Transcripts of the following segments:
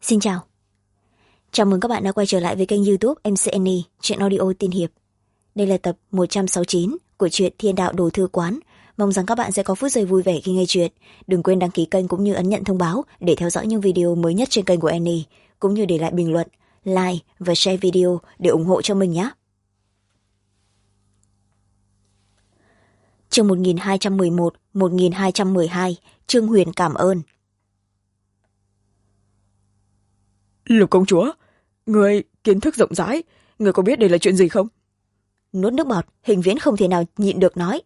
Xin chào. Chào mừng các bạn đã quay trở lại với kênh YouTube MC Annie, truyện audio tiên hiệp. Đây là tập 169 của truyện Thiên Đạo Đồ Thư Quán. Mong rằng các bạn sẽ có phút giây vui vẻ khi nghe truyện. Đừng quên đăng ký kênh cũng như ấn nhận thông báo để theo dõi những video mới nhất trên kênh của Annie, cũng như để lại bình luận, like và share video để ủng hộ cho mình nhé. Chương 1211, 1212, Trương Huyền cảm ơn. Lục công chúa, người kiến thức rộng rãi, người có biết đây là chuyện gì không? Nuốt nước bọt, Hình Viễn không thể nào nhịn được nói.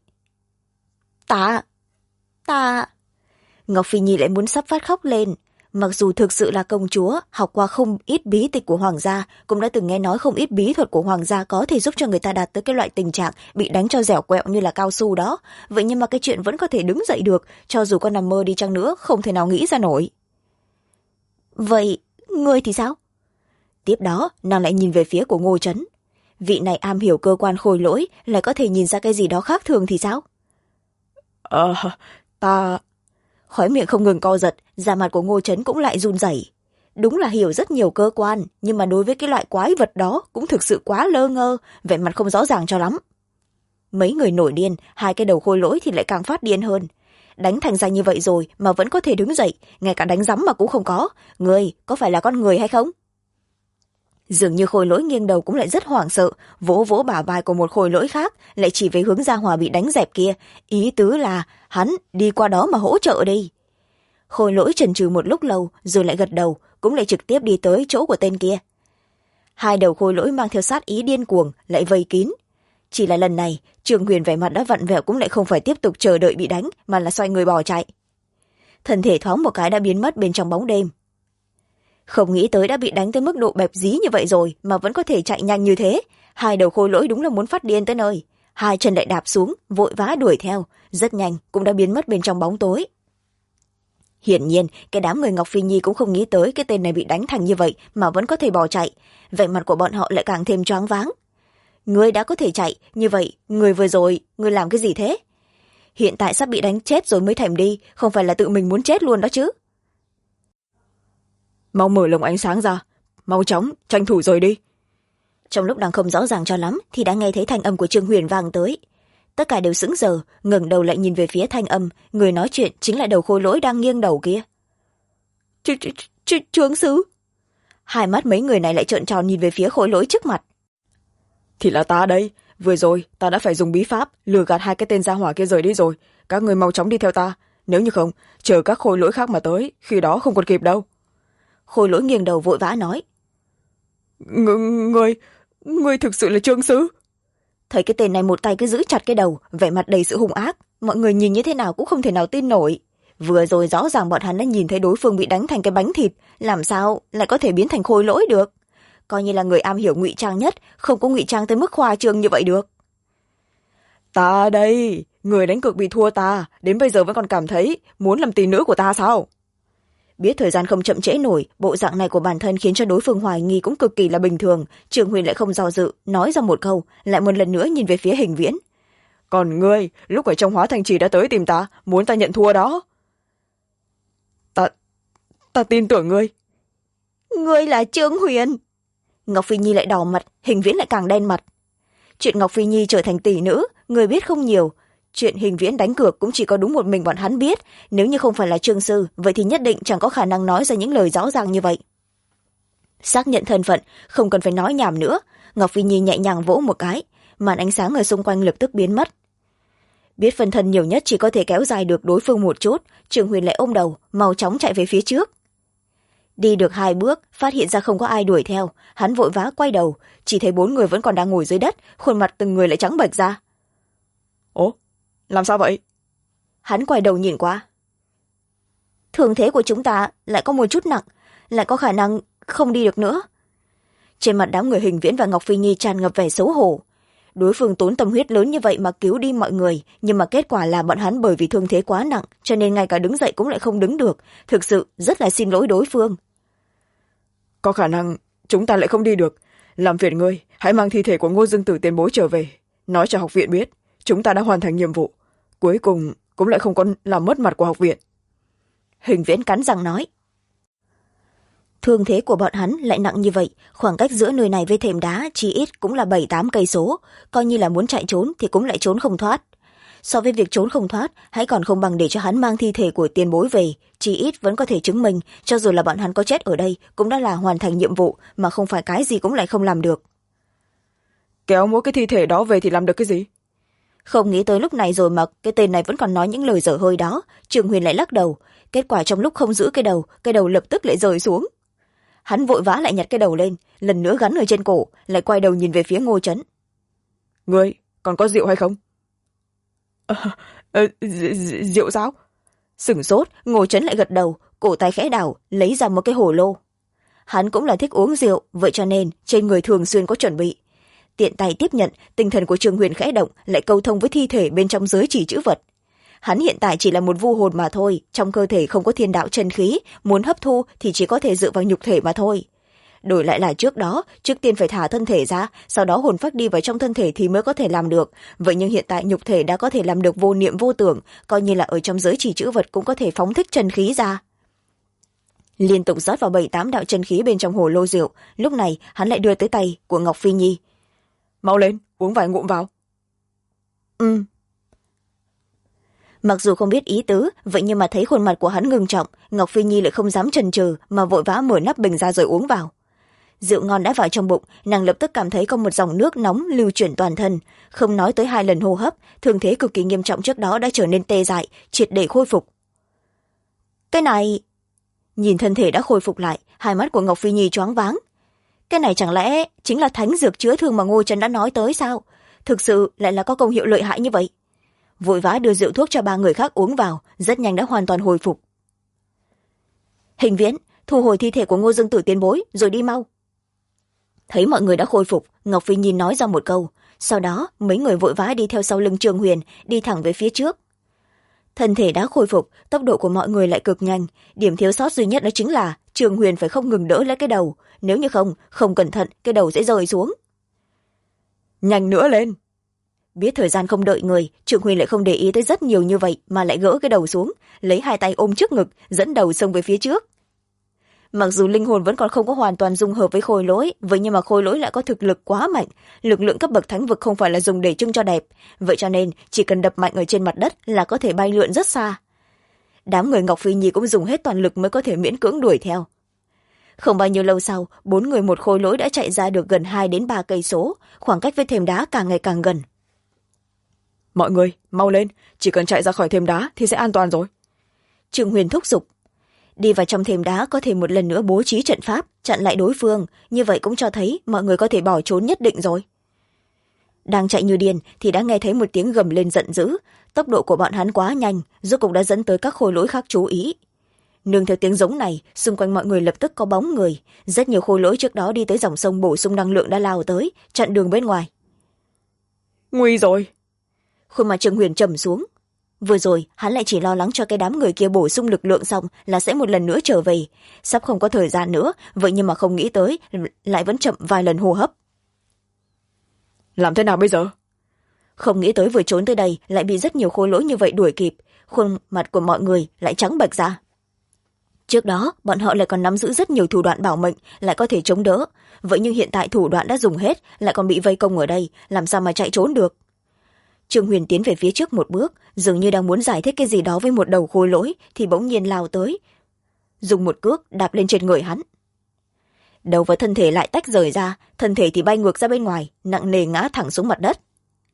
Ta... Ngọc Phi Nhi lại muốn sắp phát khóc lên. Mặc dù thực sự là công chúa, học qua không ít bí tịch của hoàng gia, cũng đã từng nghe nói không ít bí thuật của hoàng gia có thể giúp cho người ta đạt tới cái loại tình trạng bị đánh cho dẻo quẹo như là cao su đó. Vậy nhưng mà cái chuyện vẫn có thể đứng dậy được, cho dù có nằm mơ đi chăng nữa, không thể nào nghĩ ra nổi. Vậy, ngươi thì sao? Tiếp đó, nàng lại nhìn về phía của Ngô Trấn. Vị này am hiểu cơ quan khôi lỗi, lại có thể nhìn ra cái gì đó khác thường thì sao? Ta... Khóe miệng không ngừng co giật, da mặt của Ngô Trấn cũng lại run rẩy. Đúng là hiểu rất nhiều cơ quan, nhưng mà đối với cái loại quái vật đó cũng thực sự quá lơ ngơ, vẻ mặt không rõ ràng cho lắm. Mấy người nổi điên, hai cái đầu khôi lỗi thì lại càng phát điên hơn. Đánh thành ra như vậy rồi mà vẫn có thể đứng dậy, ngay cả đánh giấm mà cũng không có. Người, có phải là con người hay không? Dường như khôi lỗi nghiêng đầu cũng lại rất hoảng sợ, vỗ vỗ bả vai của một khôi lỗi khác, lại chỉ về hướng Gia Hòa bị đánh dẹp kia, ý tứ là hắn đi qua đó mà hỗ trợ đi. Khôi lỗi chần chừ một lúc lâu rồi lại gật đầu, cũng lại trực tiếp đi tới chỗ của tên kia. Hai đầu khôi lỗi mang theo sát ý điên cuồng lại vây kín. Chỉ là lần này Trương Huyền vẻ mặt đã vặn vẹo, cũng lại không phải tiếp tục chờ đợi bị đánh mà là xoay người bỏ chạy. Thân thể thoáng một cái đã biến mất bên trong bóng đêm. Không nghĩ tới đã bị đánh tới mức độ bẹp dí như vậy rồi mà vẫn có thể chạy nhanh như thế. Hai đầu khôi lỗi đúng là muốn phát điên tới nơi. Hai chân lại đạp xuống, vội vã đuổi theo, rất nhanh cũng đã biến mất bên trong bóng tối. Hiển nhiên cái đám người Ngọc Phi Nhi cũng không nghĩ tới cái tên này bị đánh thành như vậy mà vẫn có thể bỏ chạy. Vẻ mặt của bọn họ lại càng thêm choáng váng. Ngươi đã có thể chạy như vậy, người vừa rồi ngươi làm cái gì thế? Hiện tại sắp bị đánh chết rồi mới thèm đi, không phải là tự mình muốn chết luôn đó chứ? Mau mở lồng ánh sáng ra, mau chóng tranh thủ rồi đi. Trong lúc đang không rõ ràng cho lắm thì đã nghe thấy thanh âm của Trương Huyền vang tới. Tất cả đều sững sờ, ngẩng đầu lại nhìn về phía thanh âm, người nói chuyện chính là đầu khôi lỗi đang nghiêng đầu kia. Trương sứ. Hai mắt mấy người này lại trợn tròn nhìn về phía khôi lỗi trước mặt. Thì là ta đây, vừa rồi ta đã phải dùng bí pháp lừa gạt hai cái tên Gia Hỏa kia rời đi rồi, các người mau chóng đi theo ta, nếu như không chờ các khôi lỗi khác mà tới, khi đó không còn kịp đâu. Khôi lỗi nghiêng đầu vội vã nói. Ngươi thực sự là Trương sứ? Thấy cái tên này một tay cứ giữ chặt cái đầu, vẻ mặt đầy sự hung ác, mọi người nhìn như thế nào cũng không thể nào tin nổi. Vừa rồi rõ ràng bọn hắn đã nhìn thấy đối phương bị đánh thành cái bánh thịt, làm sao lại có thể biến thành khôi lỗi được? Coi như là người am hiểu ngụy trang nhất, không có ngụy trang tới mức khoa trương như vậy được. Ta đây, người đánh cược bị thua ta, đến bây giờ vẫn còn cảm thấy muốn làm tỷ nữ của ta sao? Biết thời gian không chậm trễ nổi, bộ dạng này của bản thân khiến cho đối phương hoài nghi cũng cực kỳ là bình thường. Trương Huyền lại không do dự, nói ra một câu, lại một lần nữa nhìn về phía Hình Viễn. Còn ngươi, lúc ở trong Hóa Thành Trì đã tới tìm ta, muốn ta nhận thua đó. Ta tin tưởng ngươi. Ngươi là Trương Huyền. Ngọc Phi Nhi lại đỏ mặt, Hình Viễn lại càng đen mặt. Chuyện Ngọc Phi Nhi trở thành tỷ nữ, người biết không nhiều. Chuyện Hình Viễn đánh cược cũng chỉ có đúng một mình bọn hắn biết, nếu như không phải là Trương sư, vậy thì nhất định chẳng có khả năng nói ra những lời rõ ràng như vậy. Xác nhận thân phận, không cần phải nói nhảm nữa, Ngọc Phi Nhi nhẹ nhàng vỗ một cái, màn ánh sáng ở xung quanh lập tức biến mất. Biết phần thân nhiều nhất chỉ có thể kéo dài được đối phương một chút, Trương Huyền lại ôm đầu, mau chóng chạy về phía trước. Đi được 2 bước, phát hiện ra không có ai đuổi theo, hắn vội vã quay đầu, chỉ thấy 4 người vẫn còn đang ngồi dưới đất, khuôn mặt từng người lại trắng bệch ra. Ồ, làm sao vậy? Hắn quay đầu nhìn qua. Thương thế của chúng ta lại có một chút nặng, lại có khả năng không đi được nữa. Trên mặt đám người Hình Viễn và Ngọc Phi Nhi tràn ngập vẻ xấu hổ. Đối phương tốn tâm huyết lớn như vậy mà cứu đi mọi người, nhưng mà kết quả là bọn hắn bởi vì thương thế quá nặng, cho nên ngay cả đứng dậy cũng lại không đứng được. Thực sự rất là xin lỗi đối phương. Có khả năng chúng ta lại không đi được. Làm phiền ngươi, hãy mang thi thể của Ngô Dương Tử tiền bối trở về, nói cho học viện biết chúng ta đã hoàn thành nhiệm vụ, cuối cùng cũng lại không có làm mất mặt của học viện. Hình Viễn cắn răng nói. thương thế của bọn hắn lại nặng như vậy, khoảng cách giữa nơi này với thềm đá chỉ ít cũng là 7-8 cây số, coi như là muốn chạy trốn thì cũng lại trốn không thoát. So với việc trốn không thoát, hãy còn không bằng để cho hắn mang thi thể của tiền bối về, chỉ ít vẫn có thể chứng minh cho dù là bọn hắn có chết ở đây cũng đã là hoàn thành nhiệm vụ, mà không phải cái gì cũng lại không làm được. Kéo mỗi cái thi thể đó về thì làm được cái gì? Không nghĩ tới lúc này rồi mà cái tên này vẫn còn nói những lời dở hơi đó. Trường Huyền lại lắc đầu, kết quả trong lúc không giữ cái đầu lập tức lại rơi xuống. Hắn vội vã lại nhặt cái đầu lên, lần nữa gắn ở trên cổ, lại quay đầu nhìn về phía Ngô Trấn. Ngươi còn có rượu hay không? Rượu sao? Sửng sốt, Ngô Trấn lại gật đầu, cổ tay khẽ đảo, lấy ra một cái hồ lô. Hắn cũng là thích uống rượu, vậy cho nên trên người thường xuyên có chuẩn bị. Tiện tay tiếp nhận, tinh thần của Trường Huyền khẽ động, lại câu thông với thi thể bên trong giới chỉ chữ vật. Hắn hiện tại chỉ là một vu hồn mà thôi, trong cơ thể không có thiên đạo chân khí, muốn hấp thu thì chỉ có thể dựa vào nhục thể mà thôi. Đổi lại là trước đó, trước tiên phải thả thân thể ra, sau đó hồn phách đi vào trong thân thể thì mới có thể làm được. Vậy nhưng hiện tại nhục thể đã có thể làm được vô niệm vô tưởng, coi như là ở trong giới chỉ chữ vật cũng có thể phóng thích chân khí ra. Liên tục rót vào 7-8 đạo chân khí bên trong hồ lô rượu, lúc này hắn lại đưa tới tay của Ngọc Phi Nhi. Mau lên, uống vài ngụm vào. Mặc dù không biết ý tứ, vậy nhưng mà thấy khuôn mặt của hắn ngưng trọng, Ngọc Phi Nhi lại không dám chần chừ mà vội vã mở nắp bình ra rồi uống vào. Rượu ngon đã vào trong bụng, nàng lập tức cảm thấy có một dòng nước nóng lưu chuyển toàn thân, không nói tới 2 lần hô hấp, thương thế cực kỳ nghiêm trọng trước đó đã trở nên tê dại, triệt để khôi phục. Cái này... Nhìn thân thể đã khôi phục lại, hai mắt của Ngọc Phi Nhi choáng váng. Cái này chẳng lẽ chính là thánh dược chữa thương mà Ngô Trấn đã nói tới sao? Thực sự lại là có công hiệu lợi hại như vậy? Vội vã đưa rượu thuốc cho 3 người khác uống vào, rất nhanh đã hoàn toàn hồi phục. Hình Viễn, thu hồi thi thể của Ngô Dương Tử tiền bối rồi đi mau. Thấy mọi người đã khôi phục, Ngọc Phi Nhi nói ra một câu, sau đó mấy người vội vã đi theo sau lưng Trường Huyền, đi thẳng về phía trước. Thân thể đã khôi phục, tốc độ của mọi người lại cực nhanh, điểm thiếu sót duy nhất đó chính là Trường Huyền phải không ngừng đỡ lấy cái đầu, nếu như không cẩn thận cái đầu sẽ rơi xuống. Nhanh nữa lên. Biết thời gian không đợi người, Trường Huyền lại không để ý tới rất nhiều như vậy mà lại gỡ cái đầu xuống, lấy 2 tay ôm trước ngực, dẫn đầu xông về phía trước. Mặc dù linh hồn vẫn còn không có hoàn toàn dung hợp với khôi lỗi, vậy nhưng mà khôi lỗi lại có thực lực quá mạnh, lực lượng cấp bậc thánh vực không phải là dùng để trưng cho đẹp, vậy cho nên chỉ cần đập mạnh ở trên mặt đất là có thể bay lượn rất xa. Đám người Ngọc Phi Nhi cũng dùng hết toàn lực mới có thể miễn cưỡng đuổi theo. Không bao nhiêu lâu sau, 4 người một khôi lỗi đã chạy ra được gần 2-3 cây số, khoảng cách với thềm đá càng ngày càng gần. Mọi người, mau lên, chỉ cần chạy ra khỏi thềm đá thì sẽ an toàn rồi. Trường Huyền thúc giục. Đi vào trong thềm đá có thể một lần nữa bố trí trận pháp, chặn lại đối phương, như vậy cũng cho thấy mọi người có thể bỏ trốn nhất định rồi. Đang chạy như điên thì đã nghe thấy một tiếng gầm lên giận dữ, tốc độ của bọn hắn quá nhanh, rốt cục đã dẫn tới các khôi lỗi khác chú ý. Nương theo tiếng giống này, xung quanh mọi người lập tức có bóng người, rất nhiều khôi lỗi trước đó đi tới dòng sông bổ sung năng lượng đã lao tới, chặn đường bên ngoài. Nguy rồi. Khuôn mặt Trường Huyền trầm xuống. Vừa rồi hắn lại chỉ lo lắng cho cái đám người kia bổ sung lực lượng xong là sẽ một lần nữa trở về, sắp không có thời gian nữa, vậy nhưng mà không nghĩ tới lại vẫn chậm vài lần hô hấp. Làm thế nào bây giờ? Không nghĩ tới vừa trốn tới đây lại bị rất nhiều khôi lỗi như vậy đuổi kịp, khuôn mặt của mọi người lại trắng bệch ra. Trước đó bọn họ lại còn nắm giữ rất nhiều thủ đoạn bảo mệnh, lại có thể chống đỡ, vậy nhưng hiện tại thủ đoạn đã dùng hết, lại còn bị vây công ở đây, làm sao mà chạy trốn được. Trường Huyền tiến về phía trước một bước, dường như đang muốn giải thích cái gì đó với một đầu khôi lỗi thì bỗng nhiên lao tới, dùng một cước đạp lên trên người hắn. Đầu và thân thể lại tách rời ra, thân thể thì bay ngược ra bên ngoài, nặng nề ngã thẳng xuống mặt đất.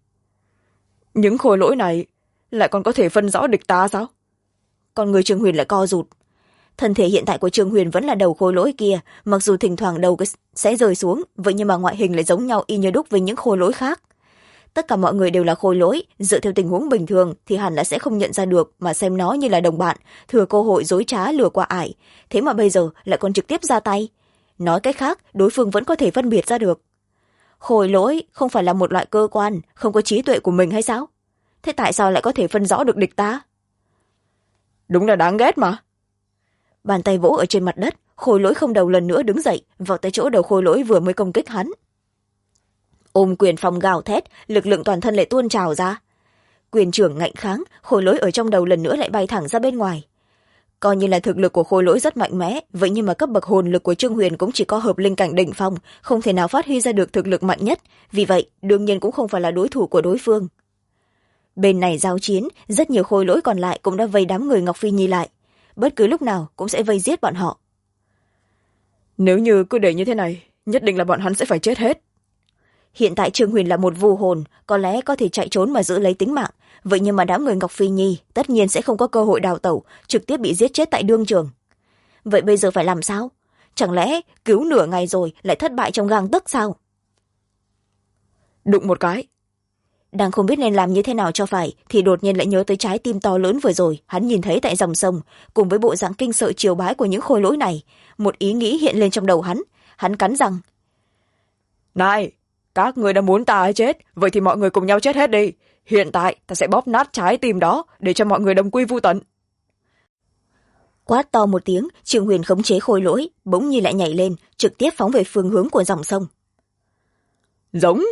Những khôi lỗi này lại còn có thể phân rõ địch ta sao? Còn người Trường Huyền lại co rụt. Thân thể hiện tại của Trường Huyền vẫn là đầu khôi lỗi kia, mặc dù thỉnh thoảng đầu sẽ rơi xuống, vậy nhưng mà ngoại hình lại giống nhau y như đúc với những khôi lỗi khác. Tất cả mọi người đều là khôi lỗi, dựa theo tình huống bình thường thì hẳn là sẽ không nhận ra được mà xem nó như là đồng bạn, thừa cơ hội dối trá lừa qua ải, thế mà bây giờ lại còn trực tiếp ra tay. Nói cách khác, đối phương vẫn có thể phân biệt ra được. Khôi lỗi không phải là một loại cơ quan, không có trí tuệ của mình hay sao? Thế tại sao lại có thể phân rõ được địch ta? Đúng là đáng ghét mà. Bàn tay vỗ ở trên mặt đất, khôi lỗi không đầu lần nữa đứng dậy, vào tới chỗ đầu khôi lỗi vừa mới công kích hắn. Ôm quyền phòng gào thét, lực lượng toàn thân lại tuôn trào ra. Quyền trưởng ngạnh kháng, khôi lỗi ở trong đầu lần nữa lại bay thẳng ra bên ngoài. coi như là thực lực của khôi lỗi rất mạnh mẽ, vậy nhưng mà cấp bậc hồn lực của Trương Huyền cũng chỉ có hợp linh cảnh đỉnh phong, không thể nào phát huy ra được thực lực mạnh nhất, vì vậy đương nhiên cũng không phải là đối thủ của đối phương. Bên này giao chiến, rất nhiều khôi lỗi còn lại cũng đã vây đám người Ngọc Phi Nhi lại, bất cứ lúc nào cũng sẽ vây giết bọn họ. Nếu như cứ để như thế này, nhất định là bọn hắn sẽ phải chết hết. Hiện tại Trương Huyền là một vu hồn, có lẽ có thể chạy trốn mà giữ lấy tính mạng, vậy nhưng mà đám người Ngọc Phi Nhi tất nhiên sẽ không có cơ hội đào tẩu, trực tiếp bị giết chết tại đương trường. Vậy bây giờ phải làm sao? Chẳng lẽ cứu nửa ngày rồi lại thất bại trong gang tấc sao? Đụng một cái. Đang không biết nên làm như thế nào cho phải thì đột nhiên lại nhớ tới trái tim to lớn vừa rồi hắn nhìn thấy tại dòng sông, cùng với bộ dạng kinh sợ triều bái của những khôi lỗi này. Một ý nghĩ hiện lên trong đầu hắn cắn răng. Này, các người đã muốn ta chết, vậy thì mọi người cùng nhau chết hết đi. Hiện tại ta sẽ bóp nát trái tim đó để cho mọi người đồng quy vu tận. Quát to một tiếng, Trương Huyền khống chế khôi lỗi bỗng nhiên lại nhảy lên, trực tiếp phóng về phương hướng của dòng sông. Giống.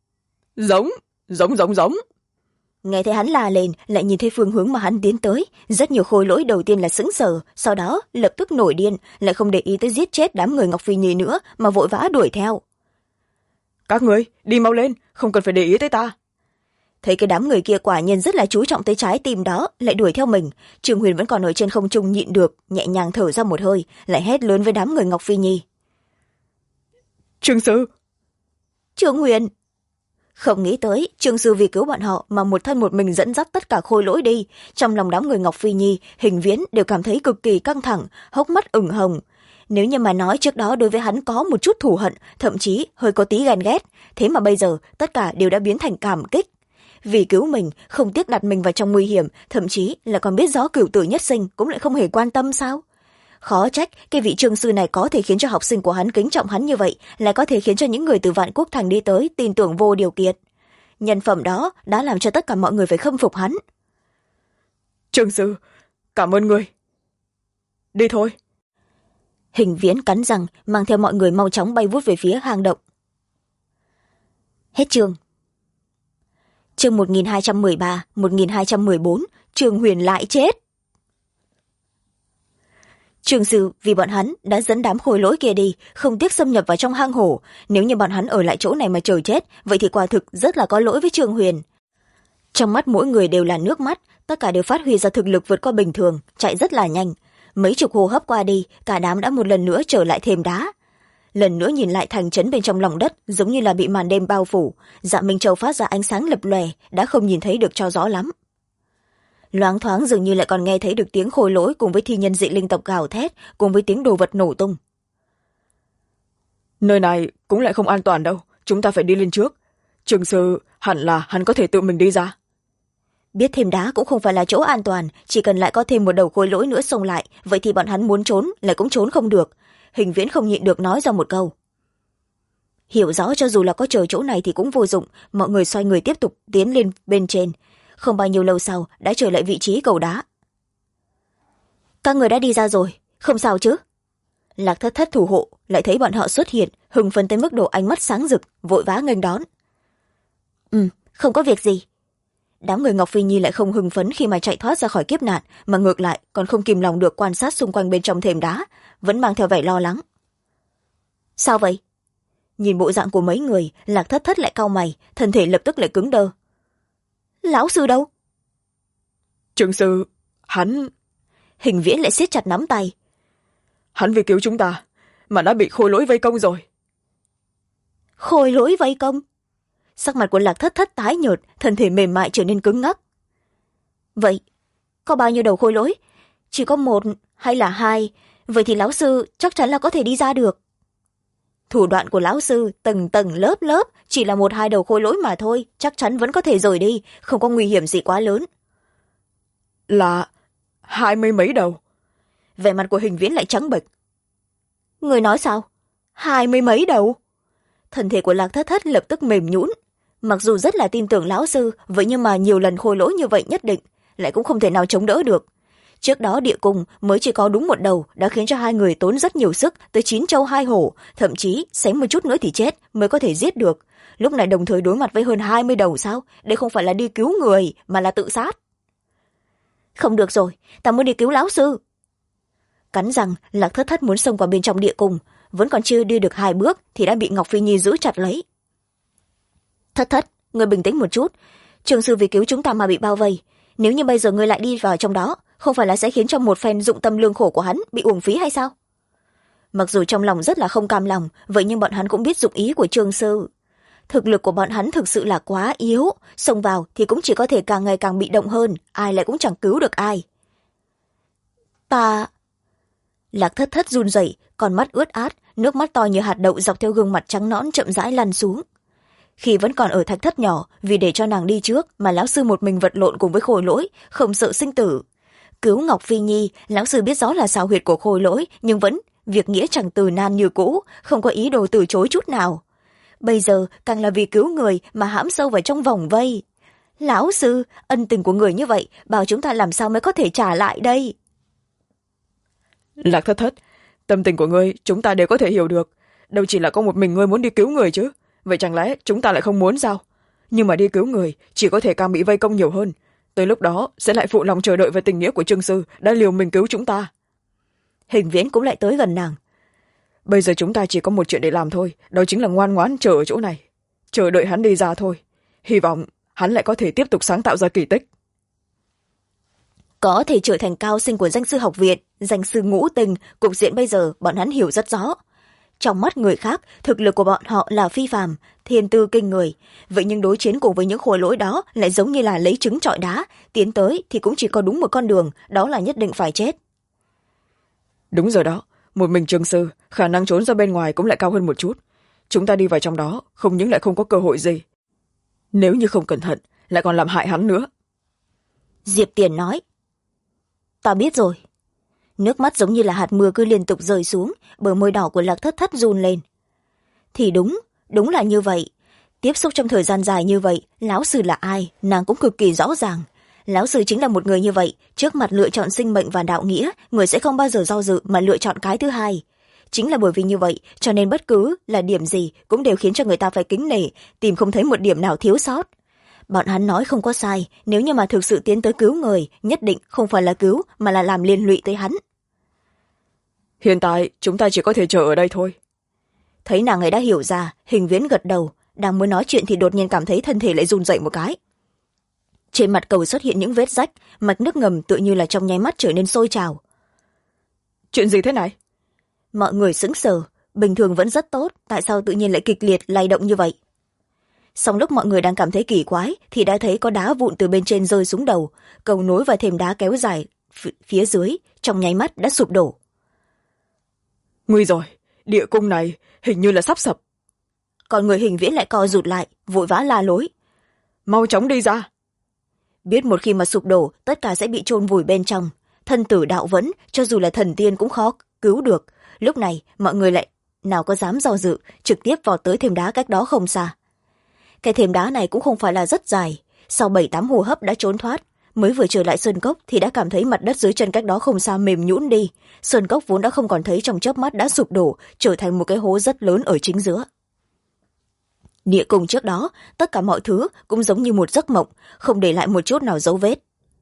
Nghe thấy hắn la lên, lại nhìn thấy phương hướng mà hắn tiến tới, rất nhiều khôi lỗi đầu tiên là sững sờ, sau đó lập tức nổi điên, lại không để ý tới giết chết đám người Ngọc Phi Nhi nữa mà vội vã đuổi theo. Các người đi mau lên, không cần phải để ý tới ta. Thấy cái đám người kia quả nhiên rất là chú trọng tới trái tim đó, lại đuổi theo mình. Trương Huyền vẫn còn ở trên không trung nhịn được, nhẹ nhàng thở ra một hơi, lại hét lớn với đám người Ngọc Phi Nhi. Trương sư. Trương Huyền. Không nghĩ tới Trương sư vì cứu bọn họ mà một thân một mình dẫn dắt tất cả khôi lỗi đi. Trong lòng đám người Ngọc Phi Nhi, Hình Viễn đều cảm thấy cực kỳ căng thẳng, hốc mắt ửng hồng. Nếu như mà nói trước đó đối với hắn có một chút thù hận, thậm chí hơi có tí ghen ghét, thế mà bây giờ tất cả đều đã biến thành cảm kích. Vì cứu mình, không tiếc đặt mình vào trong nguy hiểm, thậm chí là còn biết rõ cửu tử nhất sinh cũng lại không hề quan tâm sao? Khó trách cái vị Trương sư này có thể khiến cho học sinh của hắn kính trọng hắn như vậy, lại có thể khiến cho những người từ Vạn Quốc Thành đi tới tin tưởng vô điều kiện. Nhân phẩm đó đã làm cho tất cả mọi người phải khâm phục hắn. Trương sư, cảm ơn người. Đi thôi. Hình Viễn cắn răng, mang theo mọi người mau chóng bay vút về phía hang động. Hết chương. Chương 1213, 1214, Trương Huyền lại chết. Trương sư vì bọn hắn đã dẫn đám khôi lỗi kia đi, không tiếc xâm nhập vào trong hang hổ. Nếu như bọn hắn ở lại chỗ này mà chờ chết, vậy thì quả thực rất là có lỗi với Trương Huyền. Trong mắt mỗi người đều là nước mắt, tất cả đều phát huy ra thực lực vượt qua bình thường, chạy rất là nhanh. Mấy chục hô hấp qua đi, cả đám đã một lần nữa trở lại thềm đá. Lần nữa nhìn lại thành trấn bên trong lòng đất, giống như là bị màn đêm bao phủ. Dạ Minh Châu phát ra ánh sáng lập lòe, đã không nhìn thấy được cho rõ lắm. Loáng thoáng dường như lại còn nghe thấy được tiếng khôi lỗi cùng với thi nhân dị linh tộc gào thét, cùng với tiếng đồ vật nổ tung. Nơi này cũng lại không an toàn đâu, chúng ta phải đi lên trước. Trương sư hẳn là hắn có thể tự mình đi ra. Biết thêm đá cũng không phải là chỗ an toàn, chỉ cần lại có thêm một đầu khôi lỗi nữa xông lại, vậy thì bọn hắn muốn trốn lại cũng trốn không được. Hình Viễn không nhịn được nói ra một câu. Hiểu rõ cho dù là có chờ chỗ này thì cũng vô dụng, mọi người xoay người tiếp tục tiến lên bên trên. Không bao nhiêu lâu sau đã trở lại vị trí cầu đá. Các người đã đi ra rồi, không sao chứ? Lạc Thất Thất thủ hộ lại thấy bọn họ xuất hiện, hưng phấn tới mức độ ánh mắt sáng rực, vội vã nghênh đón. Không có việc gì. Đám người Ngọc Phi Nhi lại không hưng phấn khi mà chạy thoát ra khỏi kiếp nạn, mà ngược lại còn không kìm lòng được quan sát xung quanh bên trong thềm đá, vẫn mang theo vẻ lo lắng. Sao vậy? Nhìn bộ dạng của mấy người, Lạc Thất Thất lại cau mày, thân thể lập tức lại cứng đơ. Lão sư đâu? Trương sư, hắn... Hình Viễn lại siết chặt nắm tay. Hắn vì cứu chúng ta, mà đã bị khôi lỗi vây công rồi. Khôi lỗi vây công? Sắc mặt của Lạc Thất Thất tái nhợt, thân thể mềm mại trở nên cứng ngắc. Vậy, có bao nhiêu đầu khôi lỗi? Chỉ có một hay là hai? Vậy thì lão sư chắc chắn là có thể đi ra được. Thủ đoạn của lão sư tầng tầng lớp lớp, chỉ là một hai đầu khôi lỗi mà thôi, chắc chắn vẫn có thể rời đi, không có nguy hiểm gì quá lớn. Là 20 mấy đầu. Vẻ mặt của Hình Viễn lại trắng bệch. Người nói sao? 20 mấy đầu? Thân thể của Lạc Thất Thất lập tức mềm nhũn. Mặc dù rất là tin tưởng lão sư, vậy nhưng mà nhiều lần khôi lỗi như vậy nhất định lại cũng không thể nào chống đỡ được. Trước đó địa cung mới chỉ có đúng một đầu đã khiến cho hai người tốn rất nhiều sức, tới 9 trâu 2 hổ, thậm chí xém một chút nữa thì chết mới có thể giết được. Lúc này đồng thời đối mặt với hơn 20 đầu sao? Đây không phải là đi cứu người mà là tự sát. Không được rồi, ta muốn đi cứu lão sư. Cắn răng, Lạc Thất Thất muốn xông vào bên trong địa cung, vẫn còn chưa đi được 2 bước thì đã bị Ngọc Phi Nhi giữ chặt lấy. Thất Thất, ngươi bình tĩnh một chút, trường sư vì cứu chúng ta mà bị bao vây, nếu như bây giờ ngươi lại đi vào trong đó, không phải là sẽ khiến cho một phen dụng tâm lương khổ của hắn bị uổng phí hay sao? Mặc dù trong lòng rất là không cam lòng, vậy nhưng bọn hắn cũng biết dụng ý của trường sư. Thực lực của bọn hắn thực sự là quá yếu, xông vào thì cũng chỉ có thể càng ngày càng bị động hơn, ai lại cũng chẳng cứu được ai. Ta... Lạc Thất Thất run rẩy, con mắt ướt át, nước mắt to như hạt đậu dọc theo gương mặt trắng nõn chậm rãi lăn xuống. Khi vẫn còn ở thạch thất nhỏ, vì để cho nàng đi trước mà lão sư một mình vật lộn cùng với Khôi Lỗi, không sợ sinh tử. Cứu Ngọc Phi Nhi, lão sư biết rõ là xào huyệt của Khôi Lỗi, nhưng vẫn việc nghĩa chẳng từ nan như cũ, không có ý đồ từ chối chút nào. Bây giờ càng là vì cứu người mà hãm sâu vào trong vòng vây. Lão sư, ân tình của người như vậy, bảo chúng ta làm sao mới có thể trả lại đây? Lạc Thất Thất, tâm tình của ngươi chúng ta đều có thể hiểu được, đâu chỉ là có một mình ngươi muốn đi cứu người chứ, vậy chẳng lẽ chúng ta lại không muốn sao? Nhưng mà đi cứu người chỉ có thể càng bị vây công nhiều hơn, tới lúc đó sẽ lại phụ lòng chờ đợi về tình nghĩa của trương sư đã liều mình cứu chúng ta. Hình Viễn cũng lại tới gần nàng. Bây giờ chúng ta chỉ có một chuyện để làm thôi, đó chính là ngoan ngoãn chờ ở chỗ này, chờ đợi hắn đi ra thôi, hy vọng hắn lại có thể tiếp tục sáng tạo ra kỳ tích. Có thể trở thành cao sinh của danh sư học viện, danh sư ngũ tình, cục diện bây giờ bọn hắn hiểu rất rõ. Trong mắt người khác, thực lực của bọn họ là phi phàm, thiên tư kinh người, vậy nhưng đối chiến cùng với những Khôi Lỗi đó lại giống như là lấy trứng trọi đá, tiến tới thì cũng chỉ có đúng một con đường, đó là nhất định phải chết. Đúng rồi đó, một mình trương sư khả năng trốn ra bên ngoài cũng lại cao hơn một chút, chúng ta đi vào trong đó không những lại không có cơ hội gì, nếu như không cẩn thận lại còn làm hại hắn nữa. Diệp Tiền nói. Ta biết rồi. Nước mắt giống như là hạt mưa cứ liên tục rơi xuống, bờ môi đỏ của Lạc Thất Thất run lên. Thì đúng là như vậy. Tiếp xúc trong thời gian dài như vậy, lão sư là ai, nàng cũng cực kỳ rõ ràng. Lão sư chính là một người như vậy, trước mặt lựa chọn sinh mệnh và đạo nghĩa, người sẽ không bao giờ do dự mà lựa chọn cái thứ hai. Chính là bởi vì như vậy, cho nên bất cứ là điểm gì cũng đều khiến cho người ta phải kính nể, tìm không thấy một điểm nào thiếu sót. Bọn hắn nói không có sai, nếu như mà thực sự tiến tới cứu người, nhất định không phải là cứu mà là làm liên lụy tới hắn. Hiện tại chúng ta chỉ có thể chờ ở đây thôi. Thấy nàng ấy đã hiểu ra, Hình Viễn gật đầu, đang muốn nói chuyện thì đột nhiên cảm thấy thân thể lại run dậy một cái. Trên mặt cầu xuất hiện những vết rách, mạch nước ngầm tựa như là trong nháy mắt trở nên sôi trào. Chuyện gì thế này? Mọi người sững sờ, bình thường vẫn rất tốt, tại sao tự nhiên lại kịch liệt lay động như vậy? Xong lúc mọi người đang cảm thấy kỳ quái thì đã thấy có đá vụn từ bên trên rơi xuống đầu, cầu nối và thềm đá kéo dài phía dưới trong nháy mắt đã sụp đổ. Nguy rồi, địa cung này hình như là sắp sập. Còn người Hình Viễn lại co rụt lại, vội vã la lối. Mau chóng đi ra. Biết một khi mà sụp đổ tất cả sẽ bị chôn vùi bên trong, thân tử đạo vẫn, cho dù là thần tiên cũng khó cứu được. Lúc này mọi người lại nào có dám do dự, trực tiếp vọt tới thềm đá cách đó không xa. Cái thềm đá này cũng không phải là rất dài, sau 7-8 hô hấp đã trốn thoát, mới vừa trở lại sơn cốc thì đã cảm thấy mặt đất dưới chân cách đó không xa mềm nhũn đi, sơn cốc vốn đã không còn thấy trong chớp mắt đã sụp đổ, trở thành một cái hố rất lớn ở chính giữa. Địa cung trước đó, tất cả mọi thứ cũng giống như một giấc mộng, không để lại một chút nào dấu vết.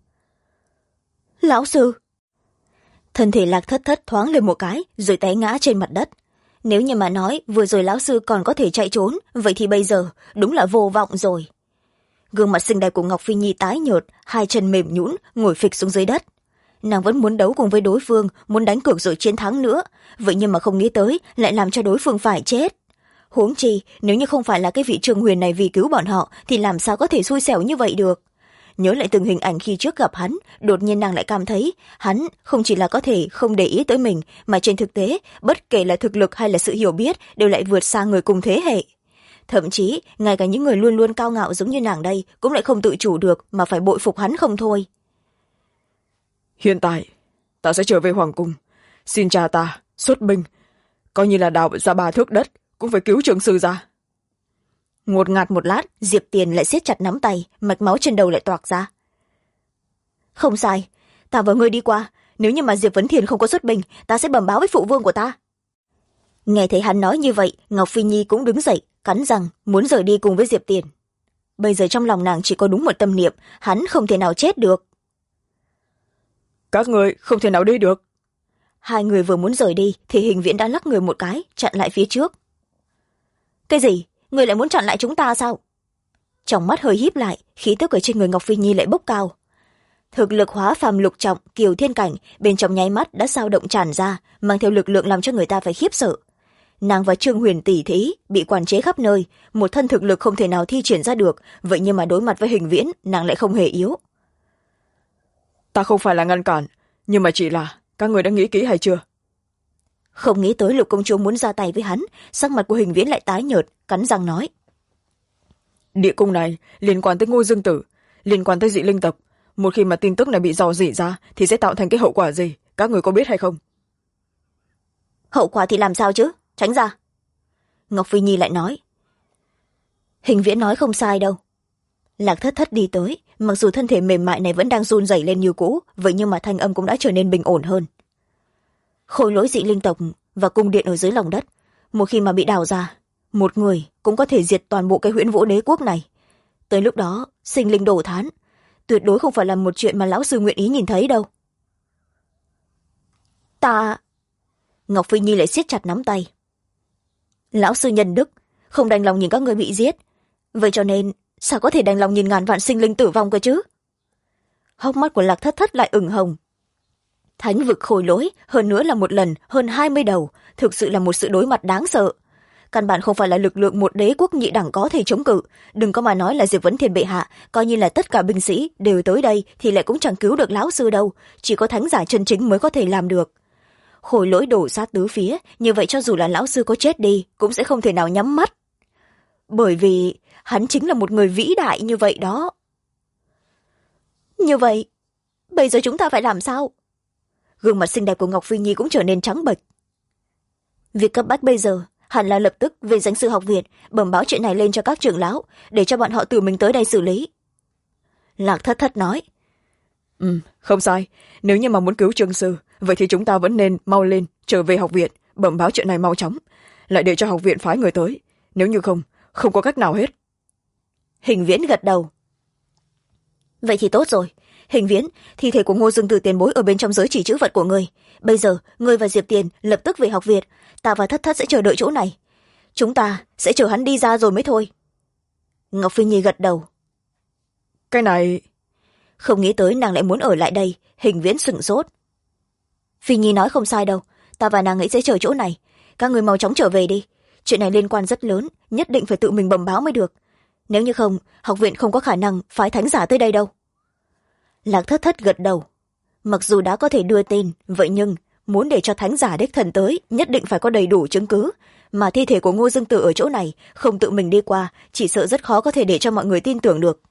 Lão sư! Thân thể Lạc Thất Thất thoáng lên một cái, rồi té ngã trên mặt đất. Nếu như mà nói vừa rồi lão sư còn có thể chạy trốn, vậy thì bây giờ đúng là vô vọng rồi. Gương mặt xinh đẹp của Ngọc Phi Nhi tái nhợt, hai chân mềm nhũn ngồi phịch xuống dưới đất. Nàng vẫn muốn đấu cùng với đối phương, muốn đánh cược rồi chiến thắng nữa, vậy nhưng mà không nghĩ tới lại làm cho đối phương phải chết. Huống chi nếu như không phải là cái vị Trương Huyền này vì cứu bọn họ thì làm sao có thể xui xẻo như vậy được. Nhớ lại từng hình ảnh khi trước gặp hắn, đột nhiên nàng lại cảm thấy hắn không chỉ là có thể không để ý tới mình, mà trên thực tế bất kể là thực lực hay là sự hiểu biết đều lại vượt xa người cùng thế hệ. Thậm chí ngay cả những người luôn luôn cao ngạo giống như nàng đây cũng lại không tự chủ được mà phải bội phục hắn không thôi. Hiện tại ta sẽ trở về hoàng cung, xin cha ta xuất binh, coi như là đào ra 3 thước đất cũng phải cứu trường sư ra. Ngột ngạt một lát, Diệp Tiền lại siết chặt nắm tay, mạch máu trên đầu lại toạc ra. Không sai, ta và ngươi đi qua, nếu như mà Diệp Vấn Thiền không có xuất binh, ta sẽ bẩm báo với phụ vương của ta. Nghe thấy hắn nói như vậy, Ngọc Phi Nhi cũng đứng dậy, cắn răng muốn rời đi cùng với Diệp Tiền. Bây giờ trong lòng nàng chỉ có đúng một tâm niệm, hắn không thể nào chết được. Các người không thể nào đi được. hai người vừa muốn rời đi thì Hình Viễn đã lắc người một cái chặn lại phía trước. Cái gì, người lại muốn chặn lại chúng ta sao? Trong mắt hơi híp lại, khí tức ở trên người Ngọc Phi Nhi lại bốc cao. Thực lực hóa phàm lục trọng Kiều Thiên Cảnh bên trong nháy mắt đã dao động tràn ra, mang theo lực lượng làm cho người ta phải khiếp sợ. Nàng và Trương Huyền tỷ thí bị quản chế khắp nơi, một thân thực lực không thể nào thi triển ra được, vậy nhưng mà đối mặt với Hình Viễn nàng lại không hề yếu. Ta không phải là ngăn cản, nhưng mà chỉ là các người đã nghĩ kỹ hay chưa? Không nghĩ tới Lục công chúa muốn ra tay với hắn, sắc mặt của Hình Viễn lại tái nhợt, cắn răng nói. Địa cung này liên quan tới Ngô Dương Tử, liên quan tới dị linh tộc. Một khi mà tin tức này bị dò dỉ ra thì sẽ tạo thành cái hậu quả gì, các người có biết hay không? Hậu quả thì làm sao chứ, tránh ra. Ngọc Phi Nhi lại nói. Hình Viễn nói không sai đâu. Lạc Thất Thất đi tới, mặc dù thân thể mềm mại này vẫn đang run rẩy lên như cũ, vậy nhưng mà thanh âm cũng đã trở nên bình ổn hơn. Khối lỗi dị linh tộc và cung điện ở dưới lòng đất, một khi mà bị đào ra, một người cũng có thể diệt toàn bộ cái Huyễn Vũ Đế quốc này. Tới lúc đó sinh linh đổ thán, tuyệt đối không phải là một chuyện mà lão sư nguyện ý nhìn thấy đâu. Ta... Ngọc Phi Nhi lại siết chặt nắm tay. Lão sư nhân đức, không đành lòng nhìn các người bị giết, vậy cho nên sao có thể đành lòng nhìn ngàn vạn sinh linh tử vong cơ chứ? Hốc mắt của Lạc Thất Thất lại ửng hồng. Thánh vực khôi lỗi, hơn nữa là một lần hơn 20 đầu, thực sự là một sự đối mặt đáng sợ. Căn bản không phải là lực lượng một đế quốc nhị đẳng có thể chống cự, đừng có mà nói là Diệp Vấn Thiên bệ hạ, coi như là tất cả binh sĩ đều tới đây thì lại cũng chẳng cứu được lão sư đâu, chỉ có thánh giả chân chính mới có thể làm được. Khôi lỗi đổ sát tứ phía, như vậy cho dù là lão sư có chết đi cũng sẽ không thể nào nhắm mắt, bởi vì hắn chính là một người vĩ đại như vậy đó. Như vậy bây giờ chúng ta phải làm sao? Gương mặt xinh đẹp của Ngọc Phi Nhi cũng trở nên trắng bệch. Việc cấp bách bây giờ hẳn là lập tức về danh sư học viện bẩm báo chuyện này lên cho các trưởng lão, để cho bọn họ tự mình tới đây xử lý. Lạc Thất Thất nói. Không sai, nếu như mà muốn cứu Trương sư, vậy thì chúng ta vẫn nên mau lên trở về học viện bẩm báo chuyện này mau chóng, lại để cho học viện phái người tới, nếu như không có cách nào hết. Hình Viễn gật đầu. Vậy thì tốt rồi. Hình Viễn, thi thể của Ngô Dương Tử tiền bối ở bên trong giới chỉ chữ vật của ngươi, bây giờ ngươi và Diệp Tiền lập tức về học viện, ta và Thất Thất sẽ chờ đợi chỗ này, chúng ta sẽ chờ hắn đi ra rồi mới thôi. Ngọc Phi Nhi gật đầu. Cái này... Không nghĩ tới nàng lại muốn ở lại đây. Hình Viễn sửng sốt. Phi Nhi nói không sai đâu, ta và nàng ấy sẽ chờ chỗ này, các người mau chóng trở về đi, chuyện này liên quan rất lớn, nhất định phải tự mình bẩm báo mới được, nếu như không học viện không có khả năng phái thánh giả tới đây đâu. Lạc Thất Thất gật đầu. Mặc dù đã có thể đưa tin, vậy nhưng muốn để cho thánh giả đích thần tới nhất định phải có đầy đủ chứng cứ, mà thi thể của Ngô Dương Tử ở chỗ này không tự mình đi qua, chỉ sợ rất khó có thể để cho mọi người tin tưởng được.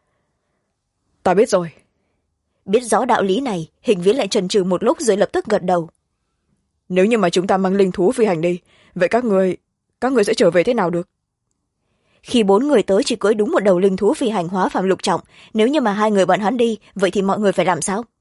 Ta biết rồi. Biết rõ đạo lý này, Hình Viễn lại chần chừ một lúc rồi lập tức gật đầu. Nếu như mà chúng ta mang linh thú phi hành đi, vậy các người sẽ trở về thế nào được? Khi 4 người tới chỉ cưỡi đúng một đầu linh thú phi hành hóa phàm lục trọng, nếu như mà 2 người bọn hắn đi, vậy thì mọi người phải làm sao?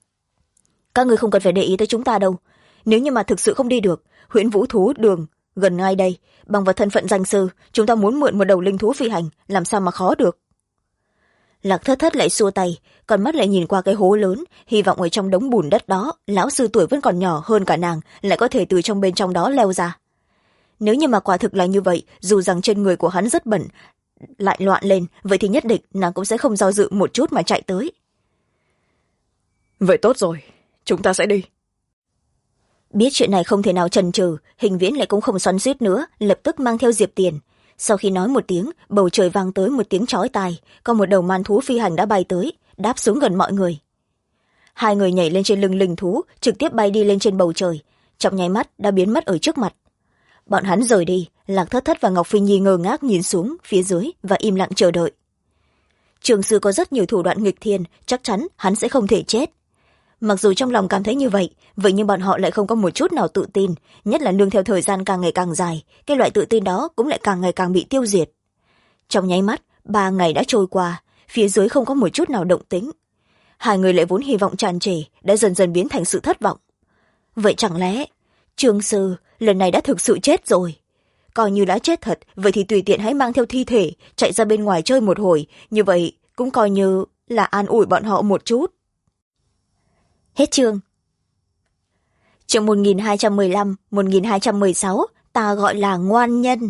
Các người không cần phải để ý tới chúng ta đâu, nếu như mà thực sự không đi được, Huyễn Vũ Thú Đường gần ngay đây, bằng vào thân phận danh sư, chúng ta muốn mượn một đầu linh thú phi hành, làm sao mà khó được. Lạc Thất Thất lại xua tay, con mắt lại nhìn qua cái hố lớn, hy vọng ở trong đống bùn đất đó, lão sư tuổi vẫn còn nhỏ hơn cả nàng, lại có thể từ trong bên trong đó leo ra. Nếu như mà quả thực là như vậy, dù rằng trên người của hắn rất bẩn, lại loạn lên, vậy thì nhất định nàng cũng sẽ không do dự một chút mà chạy tới. Vậy tốt rồi, chúng ta sẽ đi. Biết chuyện này không thể nào chần chừ, Hình Viễn lại cũng không xoắn xuýt nữa, lập tức mang theo Diệp Tiền. Sau khi nói một tiếng, bầu trời vang tới một tiếng chói tai, có một đầu man thú phi hành đã bay tới, đáp xuống gần mọi người. 2 người nhảy lên trên lưng linh thú, trực tiếp bay đi lên trên bầu trời, trong nháy mắt đã biến mất ở trước mặt. Bọn hắn rời đi, Lạc Thất Thất và Ngọc Phi Nhi ngơ ngác nhìn xuống phía dưới và im lặng chờ đợi. Trường sư có rất nhiều thủ đoạn nghịch thiên, chắc chắn hắn sẽ không thể chết. Mặc dù trong lòng cảm thấy như vậy, vậy nhưng bọn họ lại không có một chút nào tự tin, nhất là nương theo thời gian càng ngày càng dài, cái loại tự tin đó cũng lại càng ngày càng bị tiêu diệt. Trong nháy mắt, 3 ngày đã trôi qua, phía dưới không có một chút nào động tĩnh. 2 người lại vốn hy vọng tràn trề, đã dần dần biến thành sự thất vọng. Vậy chẳng lẽ Trương sư lần này đã thực sự chết rồi? Coi như đã chết thật, vậy thì tùy tiện hãy mang theo thi thể chạy ra bên ngoài chơi một hồi, như vậy cũng coi như là an ủi bọn họ một chút. Hết chương. Chương 1215, 1216, ta gọi là ngoan nhân.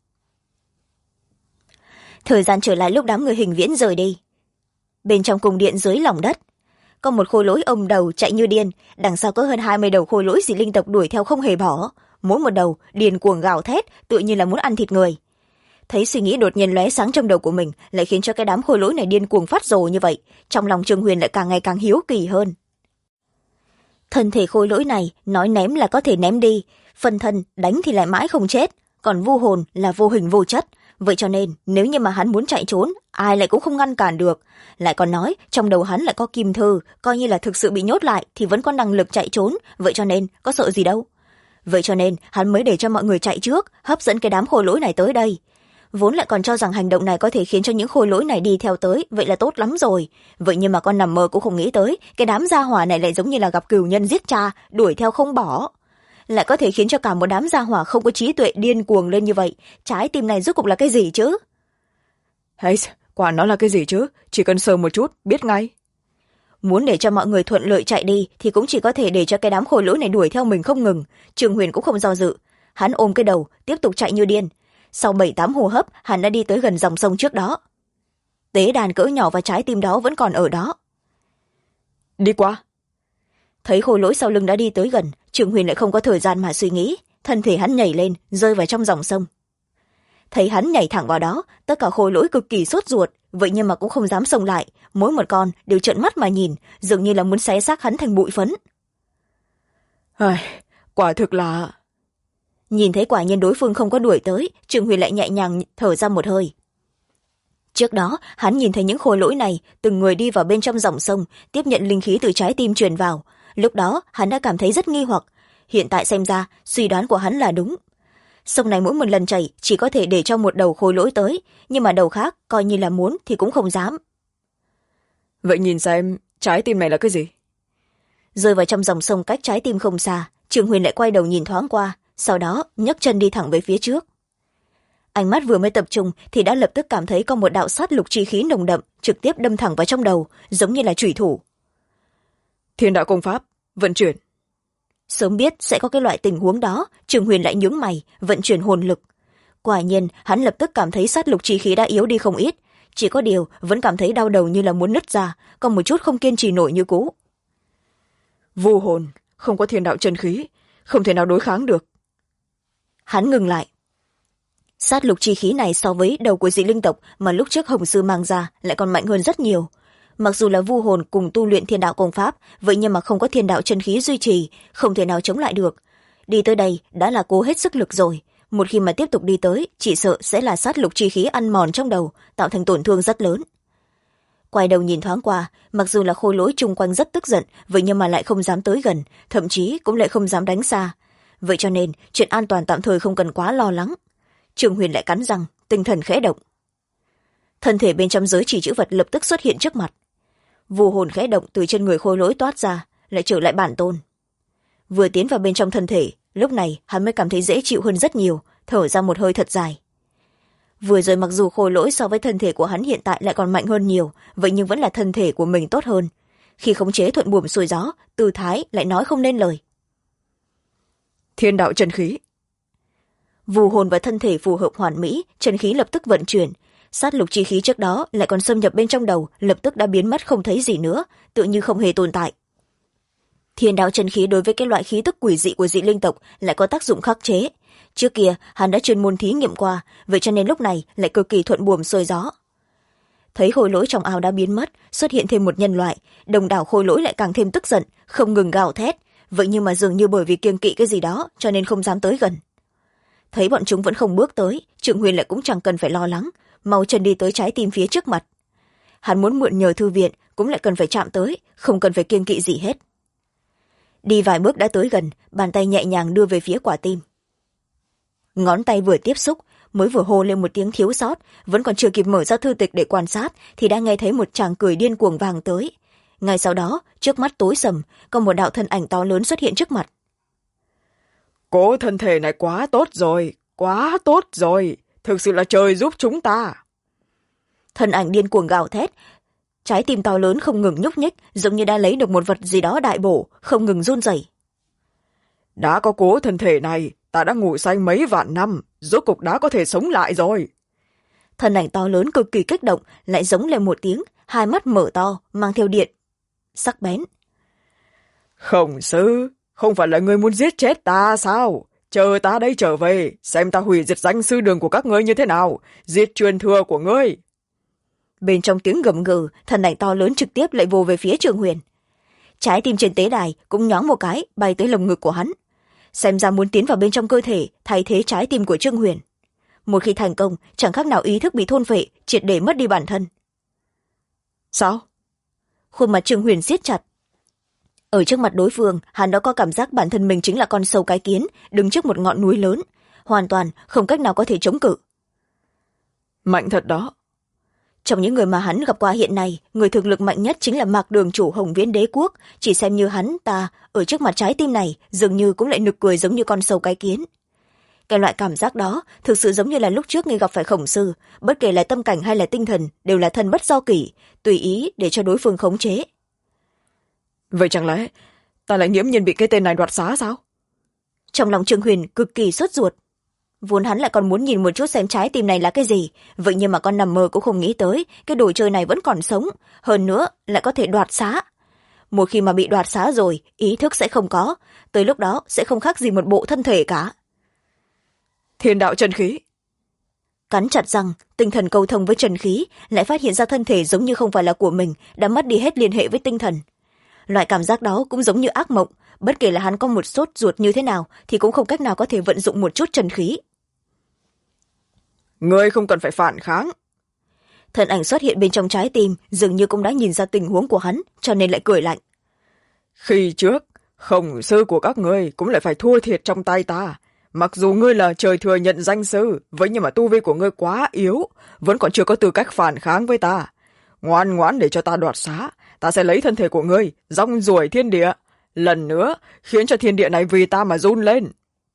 Thời gian trở lại lúc đám người Hình Viễn rời đi. Bên trong cung điện dưới lòng đất, có một khôi lỗi ôm đầu chạy như điên, đằng sau có hơn 20 đầu khôi lỗi dị linh tộc đuổi theo không hề bỏ. Mỗi một đầu điên cuồng gào thét, tự như là muốn ăn thịt người. Thấy suy nghĩ đột nhiên lóe sáng trong đầu của mình lại khiến cho cái đám khôi lỗi này điên cuồng phát rồ như vậy, trong lòng Trương Huyền lại càng ngày càng hiếu kỳ hơn. Thân thể khôi lỗi này nói ném là có thể ném đi, phân thân đánh thì lại mãi không chết, còn vu hồn là vô hình vô chất. Vậy cho nên nếu như mà hắn muốn chạy trốn, ai lại cũng không ngăn cản được. Lại còn nói trong đầu hắn lại có kim thư, coi như là thực sự bị nhốt lại thì vẫn có năng lực chạy trốn, vậy cho nên có sợ gì đâu. Vậy cho nên hắn mới để cho mọi người chạy trước, hấp dẫn cái đám khôi lỗi này tới đây. Vốn lại còn cho rằng hành động này có thể khiến cho những khôi lỗi này đi theo tới, vậy là tốt lắm rồi. Vậy nhưng mà con nằm mơ cũng không nghĩ tới, cái đám gia hỏa này lại giống như là gặp cừu nhân giết cha, đuổi theo không bỏ. Lại có thể khiến cho cả một đám gia hỏa không có trí tuệ điên cuồng lên như vậy. Trái tim này rốt cuộc là cái gì chứ? Hay, quả nó là cái gì chứ? Chỉ cần sờ một chút, biết ngay. Muốn để cho mọi người thuận lợi chạy đi thì cũng chỉ có thể để cho cái đám khôi lỗi này đuổi theo mình không ngừng. Trương Huyền cũng không do dự. Hắn ôm cái đầu, tiếp tục chạy như điên. Sau 7-8 hô hấp, hắn đã đi tới gần dòng sông trước đó. Tế đàn cỡ nhỏ và trái tim đó vẫn còn ở đó. Đi qua. Thấy khôi lỗi sau lưng đã đi tới gần, Trương Huyền lại không có thời gian mà suy nghĩ. Thân thể hắn nhảy lên, rơi vào trong dòng sông. Thấy hắn nhảy thẳng vào đó, tất cả khôi lỗi cực kỳ sốt ruột, vậy nhưng mà cũng không dám xông lại. Mỗi một con đều trợn mắt mà nhìn, dường như là muốn xé xác hắn thành bụi phấn. Quả thực là... Nhìn thấy quả nhiên đối phương không có đuổi tới, Trương Huyền lại nhẹ nhàng thở ra một hơi. Trước đó hắn nhìn thấy những khôi lỗi này từng người đi vào bên trong dòng sông, tiếp nhận linh khí từ trái tim truyền vào. Lúc đó hắn đã cảm thấy rất nghi hoặc, hiện tại xem ra suy đoán của hắn là đúng. Sông này mỗi một lần chảy chỉ có thể để cho một đầu khôi lỗi tới, nhưng mà đầu khác coi như là muốn thì cũng không dám. Vậy nhìn xem trái tim này là cái gì? Rơi vào trong dòng sông cách trái tim không xa, Trương Huyền lại quay đầu nhìn thoáng qua, sau đó nhấc chân đi thẳng về phía trước. Ánh mắt vừa mới tập trung thì đã lập tức cảm thấy có một đạo sát lục chi khí nồng đậm trực tiếp đâm thẳng vào trong đầu, giống như là chủy thủ. Thiên đạo công pháp vận chuyển. Sớm biết sẽ có cái loại tình huống đó, Trương Huyền lại nhướng mày vận chuyển hồn lực. Quả nhiên hắn lập tức cảm thấy sát lục chi khí đã yếu đi không ít, chỉ có điều vẫn cảm thấy đau đầu như là muốn nứt ra, còn một chút không kiên trì nổi như cũ. Vô hồn, không có thiên đạo chân khí, không thể nào đối kháng được. Hắn ngừng lại. Sát lục chi khí này so với đầu của dị linh tộc mà lúc trước Hồng Sư mang ra lại còn mạnh hơn rất nhiều. Mặc dù là vu hồn cùng tu luyện thiên đạo công pháp, vậy nhưng mà không có thiên đạo chân khí duy trì, không thể nào chống lại được. Đi tới đây đã là cố hết sức lực rồi, một khi mà tiếp tục đi tới, chỉ sợ sẽ là sát lục chi khí ăn mòn trong đầu, tạo thành tổn thương rất lớn. Quay đầu nhìn thoáng qua, mặc dù là khôi lỗi chung quanh rất tức giận, vậy nhưng mà lại không dám tới gần, thậm chí cũng lại không dám đánh xa. Vậy cho nên chuyện an toàn tạm thời không cần quá lo lắng. Trương Huyền lại cắn răng, tinh thần khẽ động. Thân thể bên trong giới chỉ chữ vật lập tức xuất hiện trước mặt. Vu hồn khẽ động từ trên người khôi lỗi toát ra, lại trở lại bản tôn. Vừa tiến vào bên trong thân thể, lúc này hắn mới cảm thấy dễ chịu hơn rất nhiều, thở ra một hơi thật dài. Vừa rồi mặc dù khôi lỗi so với thân thể của hắn hiện tại lại còn mạnh hơn nhiều, vậy nhưng vẫn là thân thể của mình tốt hơn. Khi khống chế thuận buồm xuôi gió, tư thái lại nói không nên lời. Thiên đạo chân khí. Vu hồn và thân thể phù hợp hoàn mỹ, chân khí lập tức vận chuyển. Sát lục chi khí trước đó lại còn xâm nhập bên trong đầu, lập tức đã biến mất không thấy gì nữa, tự như không hề tồn tại. Thiên đạo chân khí đối với cái loại khí tức quỷ dị của dị linh tộc lại có tác dụng khắc chế. Trước kia hắn đã chuyên môn thí nghiệm qua, vậy cho nên lúc này lại cực kỳ thuận buồm xuôi gió. Thấy khôi lỗi trong ao đã biến mất, xuất hiện thêm một nhân loại, đồng đảo khôi lỗi lại càng thêm tức giận, không ngừng gào thét, vậy nhưng mà dường như bởi vì kiêng kỵ cái gì đó cho nên không dám tới gần. Thấy bọn chúng vẫn không bước tới, Trương Huyền lại cũng chẳng cần phải lo lắng, mau chân đi tới trái tim phía trước mặt. Hắn muốn mượn nhờ thư viện cũng lại cần phải chạm tới, không cần phải kiêng kỵ gì hết. Đi vài bước đã tới gần, bàn tay nhẹ nhàng đưa về phía quả tim. Ngón tay vừa tiếp xúc, mới vừa hô lên một tiếng thiếu sót, vẫn còn chưa kịp mở ra thư tịch để quan sát thì đã nghe thấy một tràng cười điên cuồng vàng tới. Ngay sau đó, trước mắt tối sầm, có một đạo thân ảnh to lớn xuất hiện trước mặt. Cố thân thể này quá tốt rồi, thực sự là trời giúp chúng ta. Thân ảnh điên cuồng gào thét, trái tim to lớn không ngừng nhúc nhích, giống như đã lấy được một vật gì đó đại bổ, không ngừng run rẩy. đã có cố thân thể này, ta đã ngủ say mấy vạn năm, rốt cục đã có thể sống lại rồi. Thân ảnh to lớn cực kỳ kích động, lại giống lên một tiếng, hai mắt mở to, mang theo điện sắc bén. Khổng sư, không phải là ngươi muốn giết chết ta sao? Chờ ta đây trở về, xem ta hủy diệt danh sư đường của các ngươi như thế nào, giết truyền thừa của ngươi. Bên trong tiếng gầm gừ, thân ảnh to lớn trực tiếp lại vồ về phía Trương Huyền. Trái tim trên tế đài cũng nhoáng một cái, bay tới lồng ngực của hắn. Xem ra muốn tiến vào bên trong cơ thể, thay thế trái tim của Trương Huyền. Một khi thành công, chẳng khác nào ý thức bị thôn phệ, triệt để mất đi bản thân. Sao? Khuôn mặt Trương Huyền siết chặt. Ở trước mặt đối phương, hắn đã có cảm giác bản thân mình chính là con sâu cái kiến, đứng trước một ngọn núi lớn, hoàn toàn không cách nào có thể chống cự. Mạnh thật đó. Trong những người mà hắn gặp qua hiện nay, người thực lực mạnh nhất chính là Mạc Đường chủ Hồng Viễn Đế Quốc, chỉ xem như hắn ta ở trước mặt trái tim này dường như cũng lại nực cười giống như con sâu cái kiến. Cái loại cảm giác đó thực sự giống như là lúc trước ngươi gặp phải Khổng sư, bất kể là tâm cảnh hay là tinh thần đều là thân bất do kỷ, tùy ý để cho đối phương khống chế. Vậy chẳng lẽ ta lại nghiễm nhiên bị cái tên này đoạt xá sao? Trong lòng Trương Huyền cực kỳ sốt ruột. Vốn hắn lại còn muốn nhìn một chút xem trái tim này là cái gì, vậy nhưng mà con nằm mơ cũng không nghĩ tới cái đồ chơi này vẫn còn sống, hơn nữa lại có thể đoạt xá. Một khi mà bị đoạt xá rồi, ý thức sẽ không có, tới lúc đó sẽ không khác gì một bộ thân thể cả. Thiên đạo chân khí. Cắn chặt răng, tinh thần cầu thông với trần khí, lại phát hiện ra thân thể giống như không phải là của mình, đã mất đi hết liên hệ với tinh thần. Loại cảm giác đó cũng giống như ác mộng, bất kể là hắn có một sốt ruột như thế nào thì cũng không cách nào có thể vận dụng một chút trần khí. Ngươi không cần phải phản kháng. Thân ảnh xuất hiện bên trong trái tim dường như cũng đã nhìn ra tình huống của hắn, cho nên lại cười lạnh. Khi trước, Khổng sư của các ngươi cũng lại phải thua thiệt trong tay ta. Mặc dù ngươi là trời thừa nhận danh sư, vậy nhưng mà tu vi của ngươi quá yếu, vẫn còn chưa có tư cách phản kháng với ta. Ngoan ngoãn để cho ta đoạt xá, ta sẽ lấy thân thể của ngươi, rong ruổi thiên địa, lần nữa khiến cho thiên địa này vì ta mà run lên.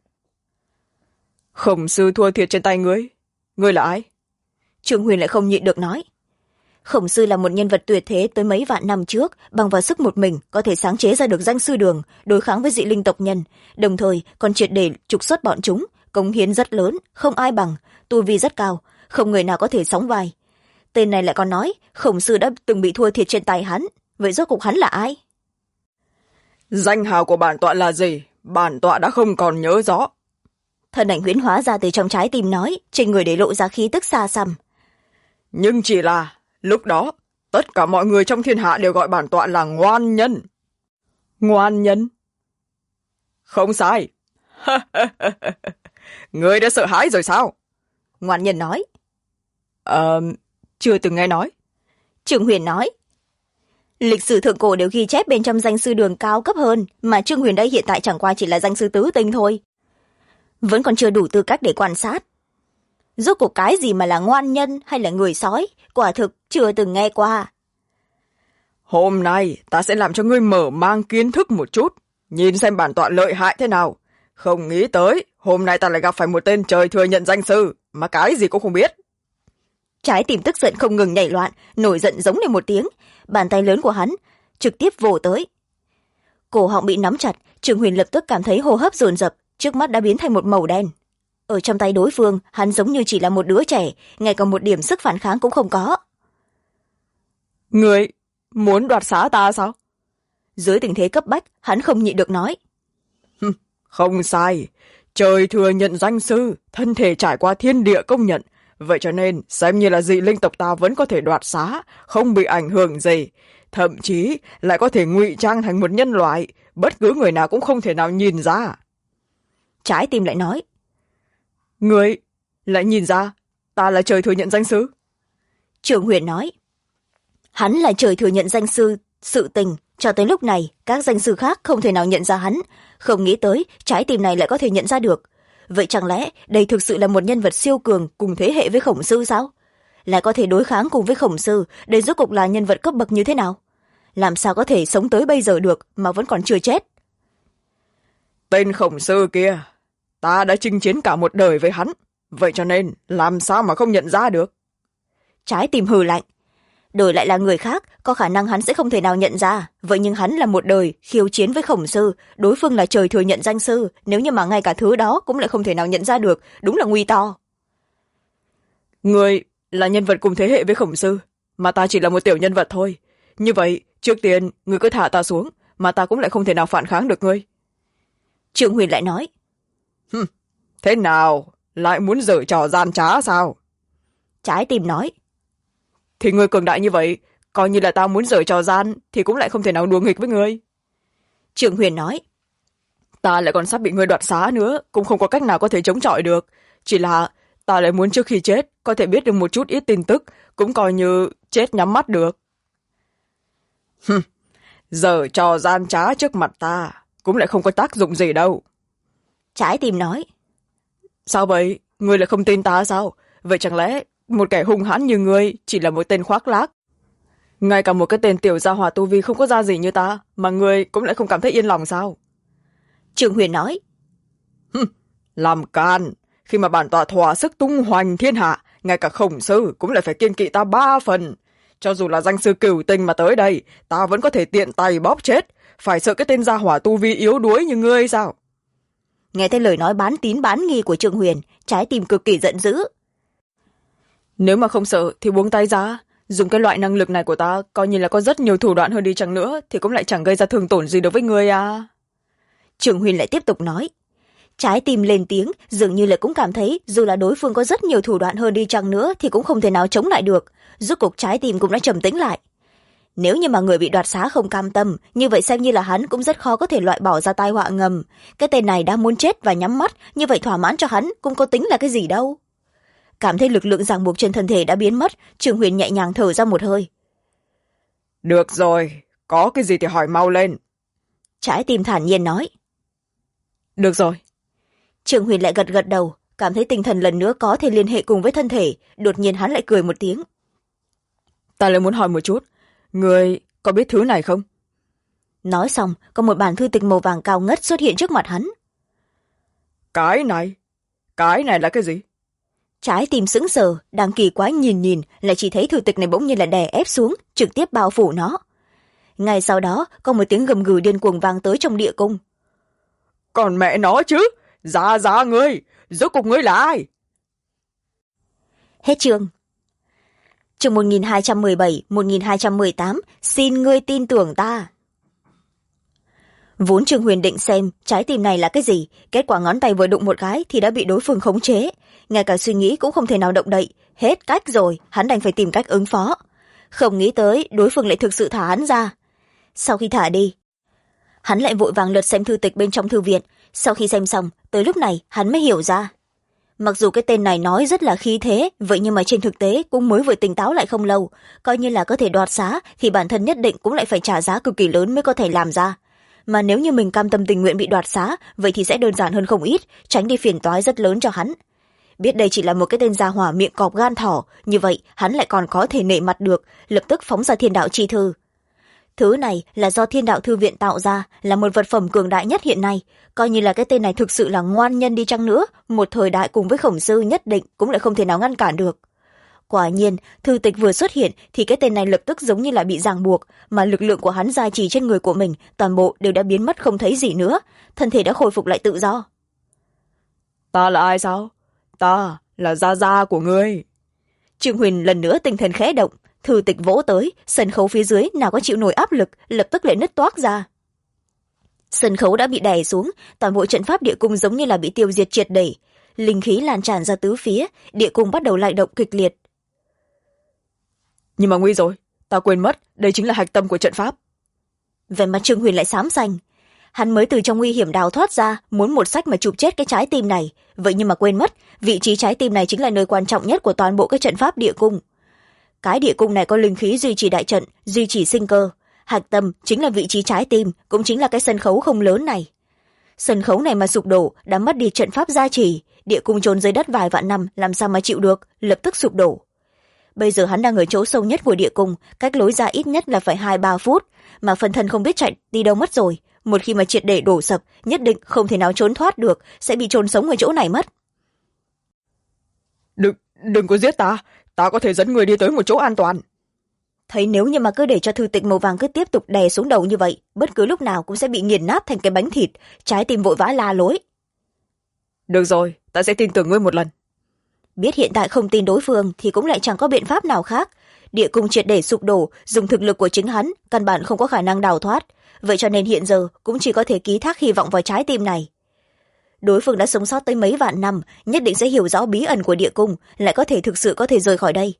Khổng sư thua thiệt trên tay ngươi. Ngươi là ai? Trương Huyền lại không nhịn được nói. Khổng sư là một nhân vật tuyệt thế tới mấy vạn năm trước, bằng vào sức một mình có thể sáng chế ra được danh sư đường, đối kháng với dị linh tộc nhân, đồng thời còn triệt để trục xuất bọn chúng, cống hiến rất lớn, không ai bằng, tu vi rất cao, không người nào có thể sóng vai. Tên này lại còn nói Khổng sư đã từng bị thua thiệt trên tay hắn, vậy rốt cuộc hắn là ai? Danh hào của bản tọa là gì? Bản tọa đã không còn nhớ rõ. Thân ảnh huyễn hóa ra từ trong trái tim nói, trên người để lộ ra khí tức xa xăm. Nhưng chỉ là lúc đó tất cả mọi người trong thiên hạ đều gọi bản tọa là ngoan nhân. Ngoan nhân? Không sai. Ngươi đã sợ hãi rồi sao? Ngoan nhân nói. Chưa từng nghe nói. Trương Huyền nói. Lịch sử thượng cổ đều ghi chép bên trong danh sư đường cao cấp hơn, mà Trương Huyền đây hiện tại chẳng qua chỉ là danh sư tứ tinh thôi. Vẫn còn chưa đủ tư cách để quan sát. Rốt cuộc cái gì mà là ngoan nhân hay là người sói, quả thực chưa từng nghe qua. Hôm nay ta sẽ làm cho ngươi mở mang kiến thức một chút, nhìn xem bản tọa lợi hại thế nào. Không nghĩ tới hôm nay ta lại gặp phải một tên trời thừa nhận danh sư mà cái gì cũng không biết. Trái tim tức giận không ngừng nhảy loạn, nổi giận giống lên một tiếng, bàn tay lớn của hắn trực tiếp vồ tới. Cổ họng bị nắm chặt, Trương Huyền lập tức cảm thấy hô hấp dồn dập, trước mắt đã biến thành một màu đen. Ở trong tay đối phương, hắn giống như chỉ là một đứa trẻ, ngay cả một điểm sức phản kháng cũng không có. Ngươi muốn đoạt xá ta sao? Dưới tình thế cấp bách, hắn không nhịn được nói. Không sai, trời thừa nhận danh sư, thân thể trải qua thiên địa công nhận, vậy cho nên xem như là dị linh tộc ta vẫn có thể đoạt xá, không bị ảnh hưởng gì, thậm chí lại có thể ngụy trang thành một nhân loại, bất cứ người nào cũng không thể nào nhìn ra. Trái tim lại nói. Ngươi lại nhìn ra ta là trời thừa nhận danh sư? Trương Huyền nói. Hắn là trời thừa nhận danh sư, sự tình cho tới lúc này các danh sư khác không thể nào nhận ra hắn, không nghĩ tới trái tim này lại có thể nhận ra được. Vậy chẳng lẽ đây thực sự là một nhân vật siêu cường cùng thế hệ với Khổng sư sao? Lại có thể đối kháng cùng với Khổng sư, đây rốt cuộc là nhân vật cấp bậc như thế nào? Làm sao có thể sống tới bây giờ được mà vẫn còn chưa chết? Tên Khổng sư kia, ta đã chinh chiến cả một đời với hắn, vậy cho nên làm sao mà không nhận ra được? Trái tim hừ lạnh. đổi lại là người khác có khả năng hắn sẽ không thể nào nhận ra, vậy nhưng hắn là một đời khiêu chiến với khổng sư, đối phương là trời thừa nhận danh sư, nếu như mà ngay cả thứ đó cũng lại không thể nào nhận ra được, đúng là nguy to. Người là nhân vật cùng thế hệ với khổng sư, mà ta chỉ là một tiểu nhân vật thôi. Như vậy trước tiên người cứ thả ta xuống, mà ta cũng lại không thể nào phản kháng được ngươi. Trương Huyền lại nói. Thế nào, lại muốn giở trò gian trá sao? Trái tim nói. Thì ngươi cường đại như vậy, coi như là ta muốn giở trò gian thì cũng lại không thể nào đùa nghịch với ngươi. Trương Huyền nói. Ta lại còn sắp bị ngươi đoạt xá nữa, cũng không có cách nào có thể chống chọi được. Chỉ là ta lại muốn trước khi chết có thể biết được một chút ít tin tức, cũng coi như chết nhắm mắt được. Giở trò gian trá trước mặt ta cũng lại không có tác dụng gì đâu. Trái tim nói. Sao vậy, ngươi lại không tin ta sao? Vậy chẳng lẽ một kẻ hung hãn như ngươi chỉ là một tên khoác lác? Ngay cả một cái tên tiểu gia hỏa tu vi không có ra gì như ta mà ngươi cũng lại không cảm thấy yên lòng sao? Trương Huyền nói. Làm can, khi mà bản tọa thỏa sức tung hoành thiên hạ, ngay cả khổng sư cũng lại phải kiêng kỵ ta 3 phần. Cho dù là danh sư cửu tình mà tới đây, ta vẫn có thể tiện tay bóp chết, phải sợ cái tên gia hỏa tu vi yếu đuối như ngươi sao? Nghe thấy lời nói bán tín bán nghi của Trương Huyền, trái tim cực kỳ giận dữ. Nếu mà không sợ thì buông tay ra, dùng cái loại năng lực này của ta coi như là có rất nhiều thủ đoạn hơn đi chăng nữa thì cũng lại chẳng gây ra thương tổn gì đối với ngươi à. Trương Huyền lại tiếp tục nói. Trái tim lên tiếng, dường như là cũng cảm thấy dù là đối phương có rất nhiều thủ đoạn hơn đi chăng nữa thì cũng không thể nào chống lại được. Rốt cuộc trái tim cũng đã trầm tĩnh lại. Nếu như mà người bị đoạt xá không cam tâm, như vậy xem như là hắn cũng rất khó có thể loại bỏ ra tai họa ngầm. Cái tên này đang muốn chết và nhắm mắt, như vậy thỏa mãn cho hắn cũng có tính là cái gì đâu. Cảm thấy lực lượng ràng buộc trên thân thể đã biến mất, Trương Huyền nhẹ nhàng thở ra một hơi. Được rồi, có cái gì thì hỏi mau lên. Trái tim thản nhiên nói. Được rồi. Trương Huyền lại gật gật đầu, cảm thấy tinh thần lần nữa có thể liên hệ cùng với thân thể, đột nhiên hắn lại cười một tiếng. Ta lại muốn hỏi một chút, người có biết thứ này không? Nói xong, có một bản thư tịch màu vàng cao ngất xuất hiện trước mặt hắn. Cái này là cái gì? Trái tim sững sờ, đang kỳ quái nhìn, lại chỉ thấy thư tịch này bỗng nhiên là đè ép xuống, trực tiếp bao phủ nó. Ngay sau đó, có một tiếng gầm gừ điên cuồng vang tới trong địa cung. Còn mẹ nó chứ, ra ngươi, rốt cuộc ngươi là ai? Hết chương. Chương 1217, 1218, xin ngươi tin tưởng ta. Vốn Trương Huyền định xem trái tim này là cái gì, kết quả ngón tay vừa đụng một cái thì đã bị đối phương khống chế. Ngay cả suy nghĩ cũng không thể nào động đậy, hết cách rồi, hắn đành phải tìm cách ứng phó. Không nghĩ tới đối phương lại thực sự thả hắn ra. Sau khi thả đi, hắn lại vội vàng lật xem thư tịch bên trong thư viện. Sau khi xem xong, tới lúc này hắn mới hiểu ra. Mặc dù cái tên này nói rất là khí thế, vậy nhưng mà trên thực tế cũng mới vừa tỉnh táo lại không lâu. Coi như là có thể đoạt xá thì bản thân nhất định cũng lại phải trả giá cực kỳ lớn mới có thể làm ra. Mà nếu như mình cam tâm tình nguyện bị đoạt xá, vậy thì sẽ đơn giản hơn không ít, tránh đi phiền toái rất lớn cho hắn. Biết đây chỉ là một cái tên gia hỏa miệng cọp gan thỏ, như vậy hắn lại còn có thể nể mặt được, lập tức phóng ra thiên đạo chi thư. Thứ này là do thiên đạo thư viện tạo ra, là một vật phẩm cường đại nhất hiện nay. Coi như là cái tên này thực sự là ngoan nhân đi chăng nữa, một thời đại cùng với khổng sư nhất định cũng lại không thể nào ngăn cản được. Quả nhiên, thư tịch vừa xuất hiện thì cái tên này lập tức giống như là bị ràng buộc, mà lực lượng của hắn gia trì trên người của mình, toàn bộ đều đã biến mất không thấy gì nữa, thân thể đã khôi phục lại tự do. Ta là ai sao? Ta là gia của ngươi. Trương Huyền lần nữa tinh thần khẽ động, thư tịch vỗ tới, sân khấu phía dưới nào có chịu nổi áp lực, lập tức lại nứt toác ra. Sân khấu đã bị đè xuống, toàn bộ trận pháp địa cung giống như là bị tiêu diệt triệt để, linh khí lan tràn ra tứ phía, địa cung bắt đầu lay động kịch liệt. Nhưng mà nguy rồi, ta quên mất, đây chính là hạch tâm của trận pháp. Vẻ mặt Trương Huyền lại xám xanh. Hắn mới từ trong nguy hiểm đào thoát ra, muốn một sách mà chụp chết cái trái tim này, vậy nhưng mà quên mất, vị trí trái tim này chính là nơi quan trọng nhất của toàn bộ cái trận pháp địa cung. Cái địa cung này có linh khí duy trì đại trận, duy trì sinh cơ. Hạch tâm chính là vị trí trái tim, cũng chính là cái sân khấu không lớn này. Sân khấu này mà sụp đổ, đã mất đi trận pháp gia trì, địa cung chôn dưới đất vài vạn năm, làm sao mà chịu được, lập tức sụp đổ. Bây giờ hắn đang ở chỗ sâu nhất của địa cung, cách lối ra ít nhất là phải 2-3 phút, mà phần thân không biết chạy đi đâu mất rồi. Một khi mà triệt để đổ sập, nhất định không thể nào trốn thoát được, sẽ bị chôn sống ở chỗ này mất. Đừng có giết ta, ta có thể dẫn người đi tới một chỗ an toàn. thấy nếu như mà cứ để cho thư tịch màu vàng cứ tiếp tục đè xuống đầu như vậy, bất cứ lúc nào cũng sẽ bị nghiền nát thành cái bánh thịt. Trái tim vội vã la lối. Được rồi, ta sẽ tin tưởng ngươi một lần. Biết hiện tại không tin đối phương thì cũng lại chẳng có biện pháp nào khác. Địa cung triệt để sụp đổ, dùng thực lực của chính hắn căn bản không có khả năng đào thoát, vậy cho nên hiện giờ cũng chỉ có thể ký thác hy vọng vào trái tim này. Đối phương đã sống sót tới mấy vạn năm, nhất định sẽ hiểu rõ bí ẩn của địa cung, lại có thể thực sự có thể rời khỏi đây.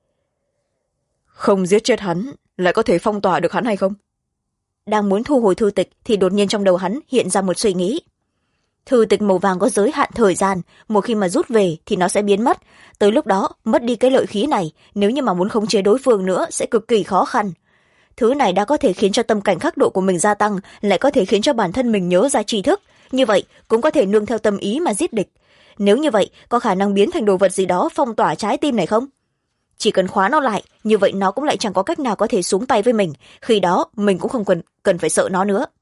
Không giết chết hắn lại có thể phong tỏa được hắn hay không? Đang muốn thu hồi thư tịch thì đột nhiên trong đầu hắn hiện ra một suy nghĩ. Thư tịch màu vàng có giới hạn thời gian, một khi mà rút về thì nó sẽ biến mất. Tới lúc đó mất đi cái lợi khí này, nếu như mà muốn khống chế đối phương nữa sẽ cực kỳ khó khăn. Thứ này đã có thể khiến cho tâm cảnh khắc độ của mình gia tăng, lại có thể khiến cho bản thân mình nhớ ra tri thức, như vậy cũng có thể nương theo tâm ý mà giết địch. Nếu như vậy có khả năng biến thành đồ vật gì đó phong tỏa trái tim này không? Chỉ cần khóa nó lại, như vậy nó cũng lại chẳng có cách nào có thể xuống tay với mình, khi đó mình cũng không cần phải sợ nó nữa.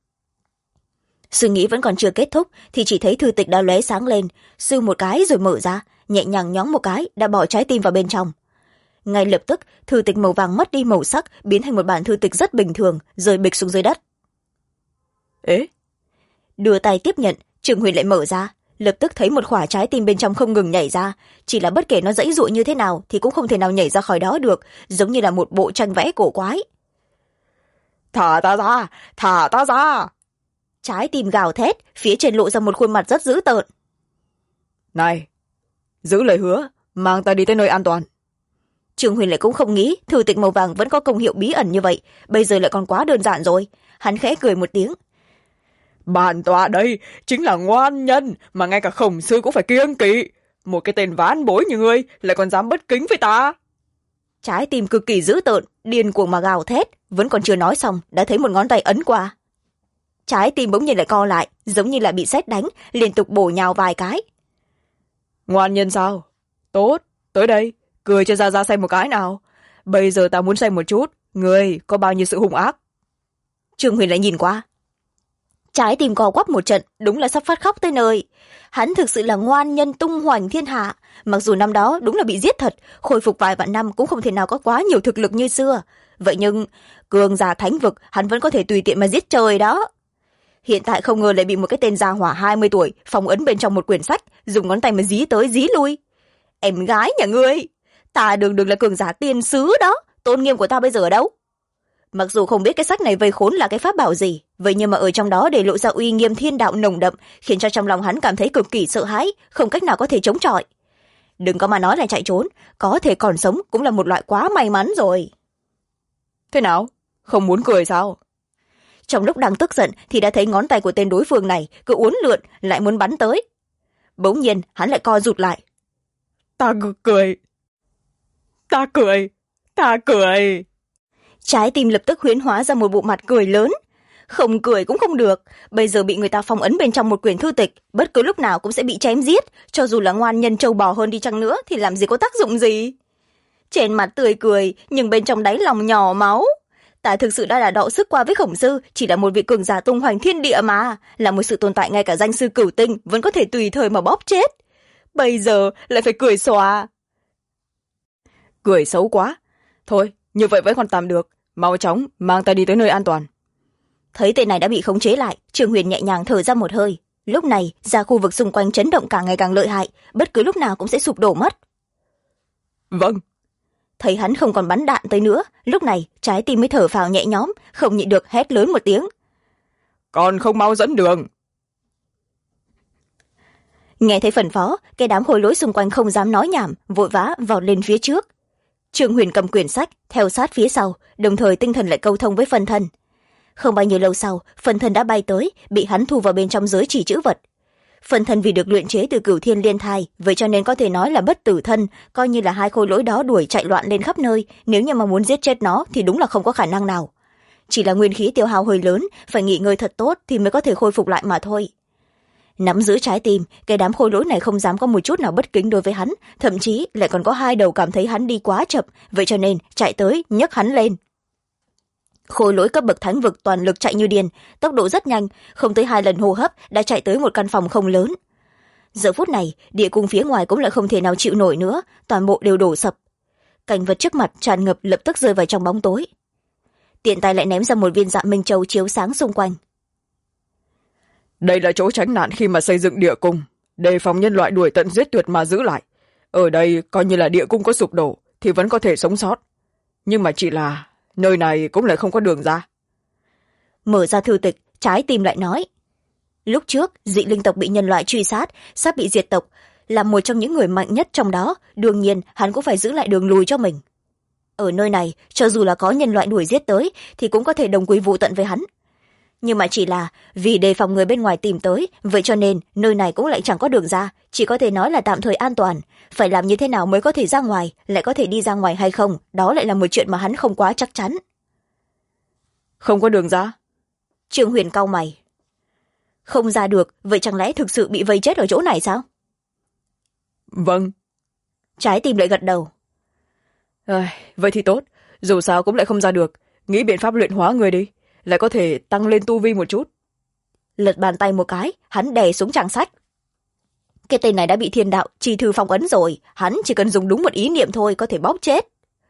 Suy nghĩ vẫn còn chưa kết thúc thì chỉ thấy thư tịch đã lóe sáng lên, sưu một cái rồi mở ra, nhẹ nhàng nhóng một cái đã bỏ trái tim vào bên trong. Ngay lập tức thư tịch màu vàng mất đi màu sắc, biến thành một bản thư tịch rất bình thường, rơi bịch xuống dưới đất. Ế, đưa tay tiếp nhận, Trường Huyền lại mở ra, lập tức thấy một quả trái tim bên trong không ngừng nhảy ra, chỉ là bất kể nó giãy giụa như thế nào thì cũng không thể nào nhảy ra khỏi đó được, giống như là một bộ tranh vẽ cổ quái. Thả ta ra, thả ta ra. Trái tim gào thét, phía trên lộ ra một khuôn mặt rất dữ tợn. Này, giữ lời hứa, mang ta đi tới nơi an toàn. Trường Huyền lại cũng không nghĩ thư tịch màu vàng vẫn có công hiệu bí ẩn như vậy, bây giờ lại còn quá đơn giản rồi. Hắn khẽ cười một tiếng. Bản tọa đây chính là ngoan nhân mà ngay cả Khổng Sư cũng phải kiêng kỵ. Một cái tên ván bối như ngươi lại còn dám bất kính với ta. Trái tim cực kỳ dữ tợn, điên cuồng mà gào thét, vẫn còn chưa nói xong đã thấy một ngón tay ấn qua. Trái tim bỗng nhiên lại co lại, giống như là bị sét đánh, liên tục bổ nhào vài cái. Ngoan nhân sao? Tốt, tới đây, cười cho ra xem một cái nào. Bây giờ ta muốn xem một chút, ngươi có bao nhiêu sự hung ác. Trường Huyền lại nhìn qua. Trái tim co quắp một trận, đúng là sắp phát khóc tới nơi. Hắn thực sự là ngoan nhân tung hoành thiên hạ, mặc dù năm đó đúng là bị giết thật, khôi phục vài vạn năm cũng không thể nào có quá nhiều thực lực như xưa. Vậy nhưng cường giả thánh vực hắn vẫn có thể tùy tiện mà giết trời đó. Hiện tại không ngờ lại bị một cái tên gia hỏa 20 tuổi phong ấn bên trong một quyển sách, dùng ngón tay mà dí tới dí lui. Em gái nhà ngươi, ta đường là cường giả tiên sứ đó, tôn nghiêm của ta bây giờ ở đâu? Mặc dù không biết cái sách này vây khốn là cái pháp bảo gì, vậy nhưng mà ở trong đó để lộ ra uy nghiêm thiên đạo nồng đậm, khiến cho trong lòng hắn cảm thấy cực kỳ sợ hãi, không cách nào có thể chống chọi. Đừng có mà nói là chạy trốn, có thể còn sống cũng là một loại quá may mắn rồi. Thế nào? Không muốn cười sao? Trong lúc đang tức giận thì đã thấy ngón tay của tên đối phương này cứ uốn lượn, lại muốn bắn tới. Bỗng nhiên hắn lại co rụt lại. Ta cười. Ta cười. Ta cười. Trái tim lập tức huyễn hóa ra một bộ mặt cười lớn. Không cười cũng không được, bây giờ bị người ta phong ấn bên trong một quyển thư tịch, bất cứ lúc nào cũng sẽ bị chém giết, cho dù là ngoan nhân trâu bò hơn đi chăng nữa thì làm gì có tác dụng gì. Trên mặt tươi cười, nhưng bên trong đáy lòng nhỏ máu. Ta thực sự đã là đọ sức qua với Khổng Sư, chỉ là một vị cường giả tung hoành thiên địa mà, là một sự tồn tại ngay cả danh sư Cửu Tinh vẫn có thể tùy thời mà bóp chết. Bây giờ lại phải cười xòa. Cười xấu quá. Thôi, như vậy vẫn còn tạm được, mau chóng mang ta đi tới nơi an toàn. Thấy tên này đã bị khống chế lại, Trường Huyền nhẹ nhàng thở ra một hơi. Lúc này ra khu vực xung quanh chấn động càng ngày càng lợi hại, bất cứ lúc nào cũng sẽ sụp đổ mất. Vâng. Thấy hắn không còn bắn đạn tới nữa, lúc này trái tim mới thở phào nhẹ nhõm, không nhịn được hét lớn một tiếng. Còn không mau dẫn đường. Nghe thấy phần phó, cái đám khôi lỗi xung quanh không dám nói nhảm, vội vã vọt lên phía trước. Trường Huyền cầm quyển sách theo sát phía sau, đồng thời tinh thần lại câu thông với phân thân. Không bao nhiêu lâu sau, phân thân đã bay tới, bị hắn thu vào bên trong giới chỉ chữ vật. Phân thân vì được luyện chế từ Cửu Thiên Liên Thai, vậy cho nên có thể nói là bất tử thân, coi như là hai khôi lỗi đó đuổi chạy loạn lên khắp nơi, nếu như mà muốn giết chết nó thì đúng là không có khả năng nào. Chỉ là nguyên khí tiêu hao hơi lớn, phải nghỉ ngơi thật tốt thì mới có thể khôi phục lại mà thôi. Nắm giữ trái tim, cái đám khôi lỗi này không dám có một chút nào bất kính đối với hắn, thậm chí lại còn có hai đầu cảm thấy hắn đi quá chậm, vậy cho nên chạy tới nhấc hắn lên. Khôi lỗi cấp bậc thánh vực toàn lực chạy như điên, tốc độ rất nhanh, không tới 2 lần hô hấp đã chạy tới một căn phòng không lớn. Giờ phút này địa cung phía ngoài cũng lại không thể nào chịu nổi nữa, toàn bộ đều đổ sập. cảnh vật trước mặt tràn ngập lập tức rơi vào trong bóng tối. Tiện tay lại ném ra một viên dạ minh châu chiếu sáng xung quanh. Đây là chỗ tránh nạn khi mà xây dựng địa cung, đề phòng nhân loại đuổi tận giết tuyệt mà giữ lại. Ở đây coi như là địa cung có sụp đổ thì vẫn có thể sống sót, nhưng mà chỉ là nơi này cũng lại không có đường ra. Mở ra thư tịch, Trái Tim lại nói, lúc trước dị linh tộc bị nhân loại truy sát, sắp bị diệt tộc, là một trong những người mạnh nhất trong đó, đương nhiên hắn cũng phải giữ lại đường lùi cho mình. Ở nơi này, cho dù là có nhân loại đuổi giết tới thì cũng có thể đồng quy vu tận với hắn, nhưng mà chỉ là vì đề phòng người bên ngoài tìm tới, vậy cho nên nơi này cũng lại chẳng có đường ra, chỉ có thể nói là tạm thời an toàn. Phải làm như thế nào mới có thể ra ngoài, lại có thể đi ra ngoài hay không, đó lại là một chuyện mà hắn không quá chắc chắn. Không có đường ra? Trương Huyền cau mày. Không ra được, vậy chẳng lẽ thực sự bị vây chết ở chỗ này sao? Vâng. Trái Tim lại gật đầu. Vậy thì tốt, dù sao cũng lại không ra được, nghĩ biện pháp luyện hóa người đi, lại có thể tăng lên tu vi một chút. Lật bàn tay một cái, hắn đè xuống trang sách. Cái tên này đã bị thiên đạo chi thư phong ấn rồi, hắn chỉ cần dùng đúng một ý niệm thôi có thể bóp chết.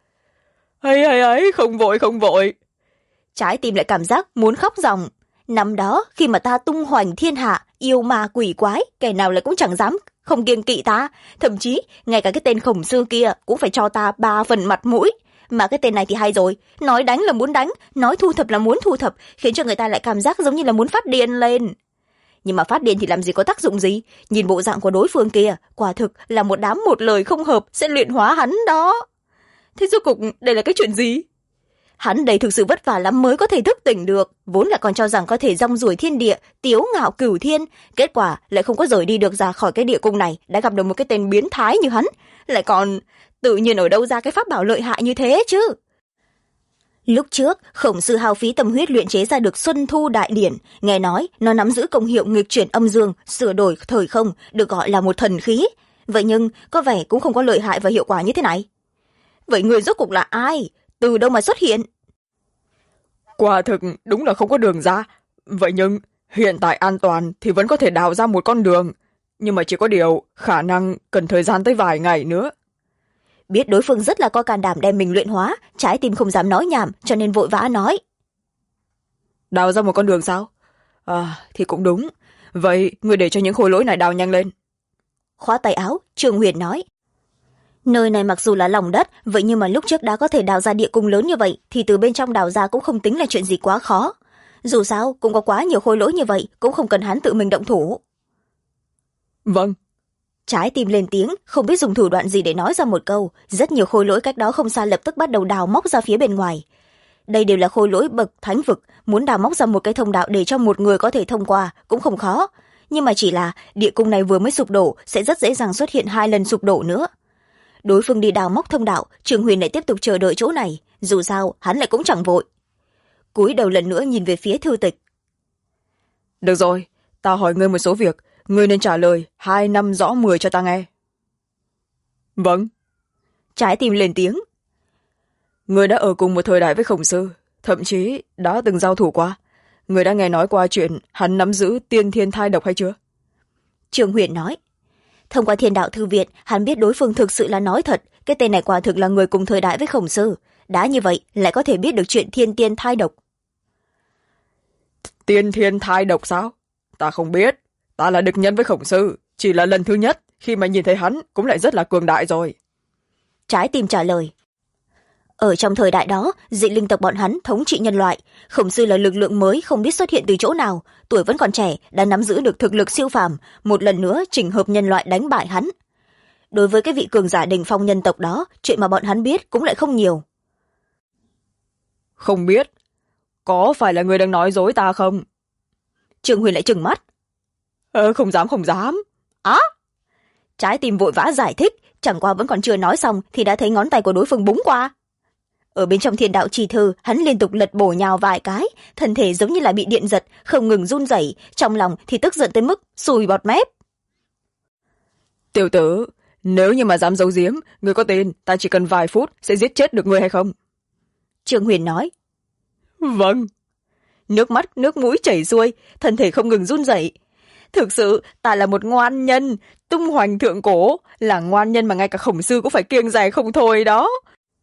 Ấy, không vội, không vội. Trái Tim lại cảm giác muốn khóc ròng. Năm đó khi mà ta tung hoành thiên hạ, yêu ma quỷ quái, kẻ nào lại cũng chẳng dám không kiêng kỵ ta, thậm chí ngay cả cái tên Khổng Sư kia cũng phải cho ta 3 phần mặt mũi. Mà cái tên này thì hay rồi, nói đánh là muốn đánh, nói thu thập là muốn thu thập, khiến cho người ta lại cảm giác giống như là muốn phát điên lên. Nhưng mà phát điên thì làm gì có tác dụng gì, nhìn bộ dạng của đối phương kia, quả thực là một đám một lời không hợp sẽ luyện hóa hắn đó. Thế rốt cục đây là cái chuyện gì? Hắn đây thực sự vất vả lắm mới có thể thức tỉnh được, vốn là còn cho rằng có thể rong ruổi thiên địa, tiếu ngạo cửu thiên, kết quả lại không có rời đi được ra khỏi cái địa cung này, đã gặp được một cái tên biến thái như hắn, lại còn tự nhiên ở đâu ra cái pháp bảo lợi hại như thế chứ. Lúc trước, Khổng Sư hao phí tâm huyết luyện chế ra được Xuân Thu Đại Điển, nghe nói nó nắm giữ công hiệu nghịch chuyển âm dương, sửa đổi thời không, được gọi là một thần khí. Vậy nhưng, có vẻ cũng không có lợi hại và hiệu quả như thế này. Vậy người rốt cuộc là ai? Từ đâu mà xuất hiện? Quả thực đúng là không có đường ra. Vậy nhưng, hiện tại an toàn thì vẫn có thể đào ra một con đường. Nhưng mà chỉ có điều, khả năng cần thời gian tới vài ngày nữa. Biết đối phương rất là có can đảm đem mình luyện hóa, Trái Tim không dám nói nhảm, cho nên vội vã nói. Đào ra một con đường sao? Thì cũng đúng. Vậy, người để cho những khối lỗi này đào nhanh lên. Khóa tay áo, Trương Huyền nói. Nơi này mặc dù là lòng đất, vậy nhưng mà lúc trước đã có thể đào ra địa cung lớn như vậy, thì từ bên trong đào ra cũng không tính là chuyện gì quá khó. Dù sao, cũng có quá nhiều khối lỗi như vậy, cũng không cần hắn tự mình động thủ. Vâng. Trái Tim lên tiếng, không biết dùng thủ đoạn gì để nói ra một câu. Rất nhiều khối lỗi cách đó không xa lập tức bắt đầu đào móc ra phía bên ngoài. Đây đều là khối lỗi bậc thánh vực, muốn đào móc ra một cái thông đạo để cho một người có thể thông qua cũng không khó. Nhưng mà chỉ là địa cung này vừa mới sụp đổ, sẽ rất dễ dàng xuất hiện 2 lần sụp đổ nữa. Đối phương đi đào móc thông đạo, Trương Huyền lại tiếp tục chờ đợi chỗ này, dù sao hắn lại cũng chẳng vội. Cúi đầu lần nữa nhìn về phía thư tịch. Được rồi, ta hỏi ngươi một số việc, ngươi nên trả lời 2 năm rõ 10 cho ta nghe. Vâng. Trái Tim lên tiếng. Ngươi đã ở cùng một thời đại với Khổng Sư, thậm chí đã từng giao thủ qua. Ngươi đã nghe nói qua chuyện hắn nắm giữ tiên thiên thai độc hay chưa? Trương Huyền nói. Thông qua Thiên Đạo Thư Viện, hắn biết đối phương thực sự là nói thật, cái tên này quả thực là người cùng thời đại với Khổng Sư. Đã như vậy, lại có thể biết được chuyện thiên tiên thai độc. Tiên thiên thai độc sao? Ta không biết. Ta là địch nhân với Khổng Sư, chỉ là lần thứ nhất, khi mà nhìn thấy hắn cũng lại rất là cường đại rồi. Trái Tim trả lời. Ở trong thời đại đó, dị linh tộc bọn hắn thống trị nhân loại. Khổng Sư là lực lượng mới không biết xuất hiện từ chỗ nào, tuổi vẫn còn trẻ, đã nắm giữ được thực lực siêu phàm, một lần nữa chỉnh hợp nhân loại đánh bại hắn. Đối với cái vị cường giả đỉnh phong nhân tộc đó, chuyện mà bọn hắn biết cũng lại không nhiều. Không biết? Có phải là người đang nói dối ta không? Trương Huyền lại trừng mắt. Không dám, không dám. Trái Tim vội vã giải thích, chẳng qua vẫn còn chưa nói xong thì đã thấy ngón tay của đối phương búng qua. Ở bên trong Thiên Đạo Chi Thư, hắn liên tục lật bổ nhào vài cái, thân thể giống như là bị điện giật, không ngừng run rẩy, trong lòng thì tức giận tới mức sùi bọt mép. Tiểu tử, nếu như mà dám giấu giếm, người có tin ta chỉ cần vài phút sẽ giết chết được người hay không? Trương Huyền nói. Vâng. Nước mắt, nước mũi chảy xuôi, thân thể không ngừng run rẩy. Thực sự, ta là một ngoan nhân, tung hoành thượng cổ, là ngoan nhân mà ngay cả Khổng Sư cũng phải kiêng dè không thôi đó.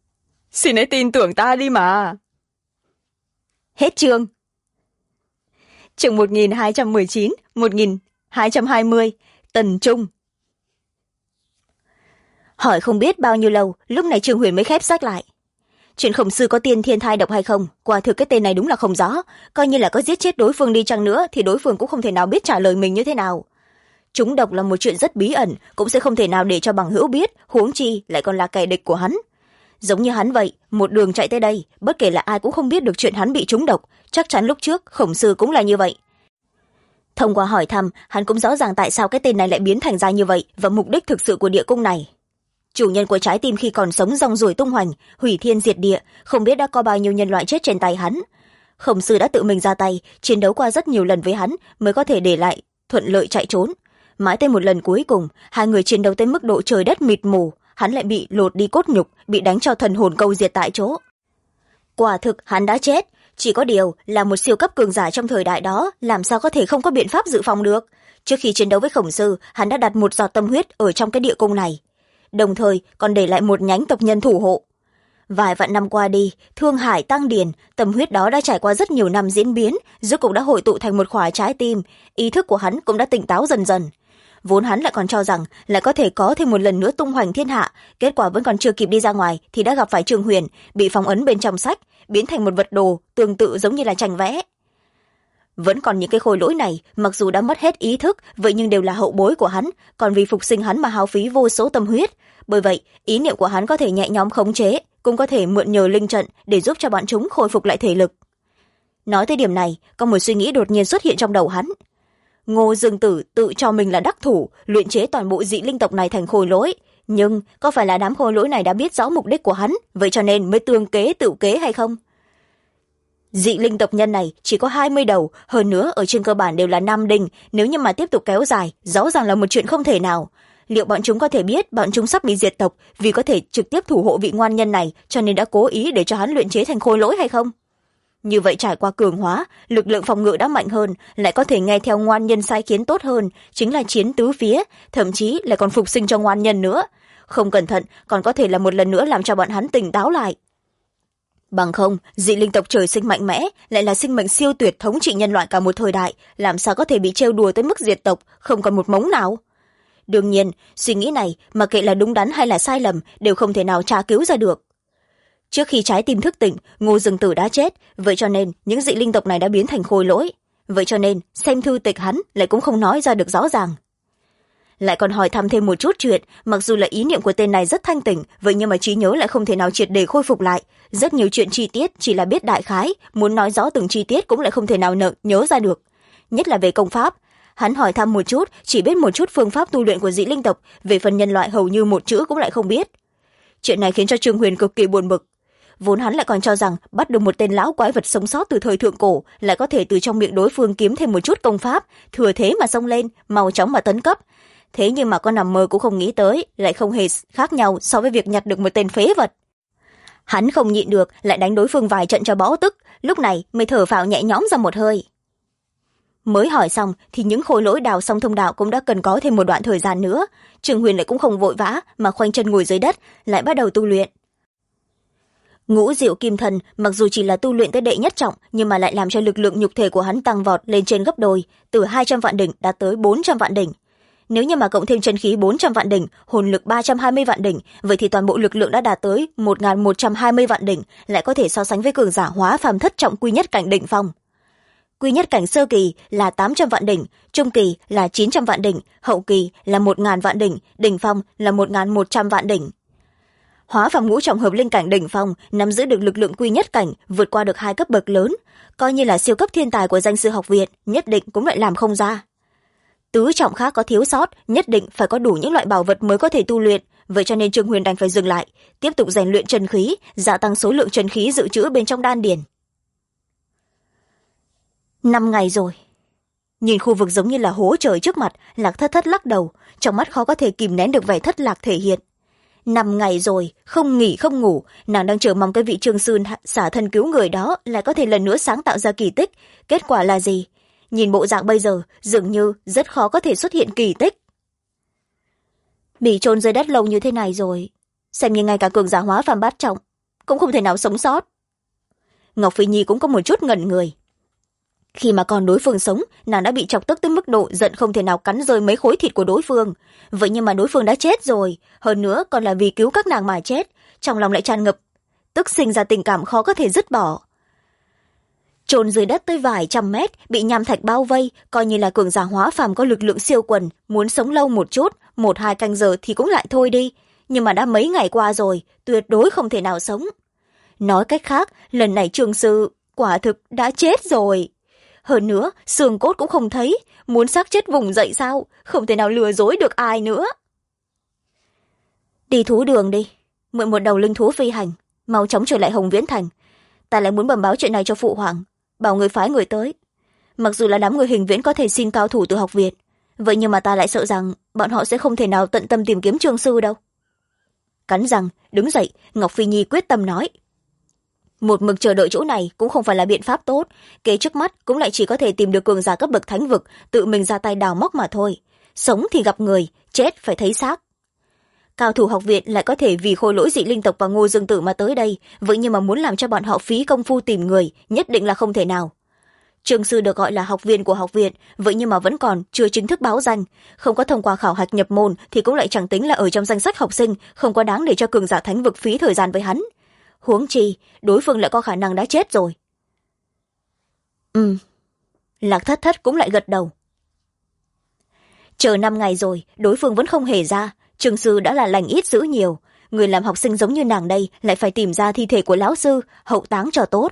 Xin hãy tin tưởng ta đi mà. Hết chương. Chương 1219, 1220, Tần Trung. Hỏi không biết bao nhiêu lâu, lúc này Trương Huyền mới khép sách lại. Chuyện Khổng Sư có tiên thiên thai độc hay không, quả thực cái tên này đúng là không rõ. Coi như là có giết chết đối phương đi chăng nữa thì đối phương cũng không thể nào biết trả lời mình như thế nào. Trúng độc là một chuyện rất bí ẩn, cũng sẽ không thể nào để cho bằng hữu biết, huống chi lại còn là kẻ địch của hắn. Giống như hắn vậy, một đường chạy tới đây, bất kể là ai cũng không biết được chuyện hắn bị trúng độc, chắc chắn lúc trước Khổng Sư cũng là như vậy. Thông qua hỏi thăm, hắn cũng rõ ràng tại sao cái tên này lại biến thành ra như vậy và mục đích thực sự của địa cung này. Chủ nhân của trái tim khi còn sống rong ruổi tung hoành, hủy thiên diệt địa, không biết đã có bao nhiêu nhân loại chết trên tay hắn. Khổng Sư đã tự mình ra tay, chiến đấu qua rất nhiều lần với hắn mới có thể để lại thuận lợi chạy trốn. Mãi tới một lần cuối cùng, hai người chiến đấu tới mức độ trời đất mịt mù, hắn lại bị lột đi cốt nhục, bị đánh cho thần hồn câu diệt tại chỗ. Quả thực hắn đã chết, chỉ có điều là một siêu cấp cường giả trong thời đại đó, làm sao có thể không có biện pháp dự phòng được. Trước khi chiến đấu với Khổng Sư, hắn đã đặt một giọt tâm huyết ở trong cái địa cung này, đồng thời còn để lại một nhánh tộc nhân thủ hộ. Vài vạn năm qua đi, thương hải tăng điền, tâm huyết đó đã trải qua rất nhiều năm diễn biến, rốt cục đã hội tụ thành một khỏa trái tim, ý thức của hắn cũng đã tỉnh táo dần dần. Vốn hắn lại còn cho rằng lại có thể có thêm một lần nữa tung hoành thiên hạ, kết quả vẫn còn chưa kịp đi ra ngoài thì đã gặp phải Trương Huyền, bị phong ấn bên trong sách, biến thành một vật đồ tương tự giống như là tranh vẽ. Vẫn còn những cái khôi lỗi này, mặc dù đã mất hết ý thức, vậy nhưng đều là hậu bối của hắn, còn vì phục sinh hắn mà hao phí vô số tâm huyết. Bởi vậy, ý niệm của hắn có thể nhẹ nhõm khống chế, cũng có thể mượn nhờ linh trận để giúp cho bọn chúng khôi phục lại thể lực. Nói tới điểm này, có một suy nghĩ đột nhiên xuất hiện trong đầu hắn. Ngô Dương Tử tự cho mình là đắc thủ, luyện chế toàn bộ dị linh tộc này thành khôi lỗi. Nhưng có phải là đám khôi lỗi này đã biết rõ mục đích của hắn, vậy cho nên mới tương kế tự kế hay không? Dị linh tộc nhân này chỉ có 20 đầu, hơn nữa ở trên cơ bản đều là nam đinh, nếu như mà tiếp tục kéo dài, rõ ràng là một chuyện không thể nào. Liệu bọn chúng có thể biết bọn chúng sắp bị diệt tộc vì có thể trực tiếp thủ hộ vị ngoan nhân này, cho nên đã cố ý để cho hắn luyện chế thành khôi lỗi hay không? Như vậy trải qua cường hóa, lực lượng phòng ngự đã mạnh hơn, lại có thể nghe theo ngoan nhân sai khiến tốt hơn, chính là chiến tứ phía, thậm chí lại còn phục sinh cho ngoan nhân nữa. Không cẩn thận còn có thể là một lần nữa làm cho bọn hắn tỉnh táo lại. Bằng không, dị linh tộc trời sinh mạnh mẽ, lại là sinh mệnh siêu tuyệt thống trị nhân loại cả một thời đại, làm sao có thể bị trêu đùa tới mức diệt tộc, không còn một mống nào. Đương nhiên, suy nghĩ này, mà kệ là đúng đắn hay là sai lầm, đều không thể nào tra cứu ra được. Trước khi trái tim thức tỉnh, Ngô Dương Tử đã chết, vậy cho nên những dị linh tộc này đã biến thành khôi lỗi. Vậy cho nên, xem thư tịch hắn lại cũng không nói ra được rõ ràng. Lại còn hỏi thăm thêm một chút chuyện, mặc dù là ý niệm của tên này rất thanh tỉnh, vậy nhưng mà trí nhớ lại không thể nào triệt để khôi phục lại. Rất nhiều chuyện chi tiết chỉ là biết đại khái, muốn nói rõ từng chi tiết cũng lại không thể nào nhớ ra được. Nhất là về công pháp. Hắn hỏi thăm một chút, chỉ biết một chút phương pháp tu luyện của dị linh tộc, về phần nhân loại hầu như một chữ cũng lại không biết. Chuyện này khiến cho Trương Huyền cực kỳ buồn bực. Vốn hắn lại còn cho rằng bắt được một tên lão quái vật sống sót từ thời thượng cổ, lại có thể từ trong miệng đối phương kiếm thêm một chút công pháp, thừa thế mà xông lên, mau chóng mà tấn cấp. Thế nhưng mà con nằm mơ cũng không nghĩ tới, lại không hề khác nhau so với việc nhặt được một tên phế vật. Hắn không nhịn được, lại đánh đối phương vài trận cho bó tức, lúc này mới thở phào nhẹ nhõm ra một hơi. Mới hỏi xong thì những khối lỗi đào xong thông đạo cũng đã cần có thêm một đoạn thời gian nữa. Trương Huyền lại cũng không vội vã mà khoanh chân ngồi dưới đất, lại bắt đầu tu luyện. Ngũ Diệu Kim Thần mặc dù chỉ là tu luyện tới đệ nhất trọng, nhưng mà lại làm cho lực lượng nhục thể của hắn tăng vọt lên trên gấp đôi, từ 200 vạn đỉnh đạt tới 400 vạn đỉnh. Nếu như mà cộng thêm chân khí 400 vạn đỉnh, hồn lực 320 vạn đỉnh, vậy thì toàn bộ lực lượng đã đạt tới 1120 vạn đỉnh, lại có thể so sánh với cường giả hóa phàm thất trọng quy nhất cảnh đỉnh phong. Quy nhất cảnh sơ kỳ là 800 vạn đỉnh, trung kỳ là 900 vạn đỉnh, hậu kỳ là 1000 vạn đỉnh, đỉnh phong là 1100 vạn đỉnh. Hóa phàm ngũ trọng hợp linh cảnh đỉnh phong, nắm giữ được lực lượng quy nhất cảnh, vượt qua được 2 cấp bậc lớn, coi như là siêu cấp thiên tài của danh sư học viện, nhất định cũng lại làm không ra. Tứ trọng khác có thiếu sót, nhất định phải có đủ những loại bảo vật mới có thể tu luyện, vậy cho nên Trương Huyền đành phải dừng lại, tiếp tục rèn luyện chân khí, gia tăng số lượng chân khí dự trữ bên trong đan điền. 5 ngày rồi. Nhìn khu vực giống như là hố trời trước mặt, Lạc Thất Thất lắc đầu, trong mắt khó có thể kìm nén được vẻ thất lạc thể hiện. 5 ngày rồi, không nghỉ không ngủ, nàng đang chờ mong cái vị Trương Sư xả thân cứu người đó lại có thể lần nữa sáng tạo ra kỳ tích. Kết quả là gì? Nhìn bộ dạng bây giờ, dường như rất khó có thể xuất hiện kỳ tích. Bị chôn dưới đất lâu như thế này rồi, xem như ngay cả cường giả hóa phàm bát trọng cũng không thể nào sống sót. Ngọc Phi Nhi cũng có một chút ngẩn người. Khi mà còn đối phương sống, nàng đã bị chọc tức tới mức độ giận không thể nào cắn rơi mấy khối thịt của đối phương. Vậy nhưng mà đối phương đã chết rồi, hơn nữa còn là vì cứu các nàng mà chết, trong lòng lại tràn ngập tức sinh ra tình cảm khó có thể dứt bỏ. Chôn dưới đất tới vài trăm mét, bị nham thạch bao vây, coi như là cường giả hóa phàm có lực lượng siêu quần, muốn sống lâu một chút, 1-2 canh giờ thì cũng lại thôi đi, nhưng mà đã mấy ngày qua rồi, tuyệt đối không thể nào sống. Nói cách khác, lần này Trương sư quả thực đã chết rồi. Hơn nữa, xương cốt cũng không thấy, muốn xác chết vùng dậy sao, không thể nào lừa dối được ai nữa. Đi thú đường đi, mượn một đầu linh thú phi hành, mau chóng trở lại Hồng Viễn Thành. Ta lại muốn bẩm báo chuyện này cho phụ hoàng, bảo người phái người tới. Mặc dù là đám người Hình Viễn có thể xin cao thủ từ học viện, vậy nhưng mà ta lại sợ rằng bọn họ sẽ không thể nào tận tâm tìm kiếm Trương sư đâu. Cắn răng, đứng dậy, Ngọc Phi Nhi quyết tâm nói. Một mực chờ đợi chỗ này cũng không phải là biện pháp tốt, kế trước mắt cũng lại chỉ có thể tìm được cường giả cấp bậc thánh vực, tự mình ra tay đào móc mà thôi. Sống thì gặp người, chết phải thấy xác. Cao thủ học viện lại có thể vì khôi lỗi dị linh tộc và Ngô Dương Tử mà tới đây, vậy nhưng mà muốn làm cho bọn họ phí công phu tìm người, nhất định là không thể nào. Trương sư được gọi là học viên của học viện, vậy nhưng mà vẫn còn chưa chính thức báo danh, không có thông qua khảo hạch nhập môn thì cũng lại chẳng tính là ở trong danh sách học sinh, không có đáng để cho cường giả thánh vực phí thời gian với hắn. Huống chi, đối phương lại có khả năng đã chết rồi. Lạc Thất Thất cũng lại gật đầu. Chờ 5 ngày rồi, đối phương vẫn không hề ra, Trương sư đã là lành ít dữ nhiều, người làm học sinh giống như nàng đây lại phải tìm ra thi thể của lão sư, hậu táng cho tốt.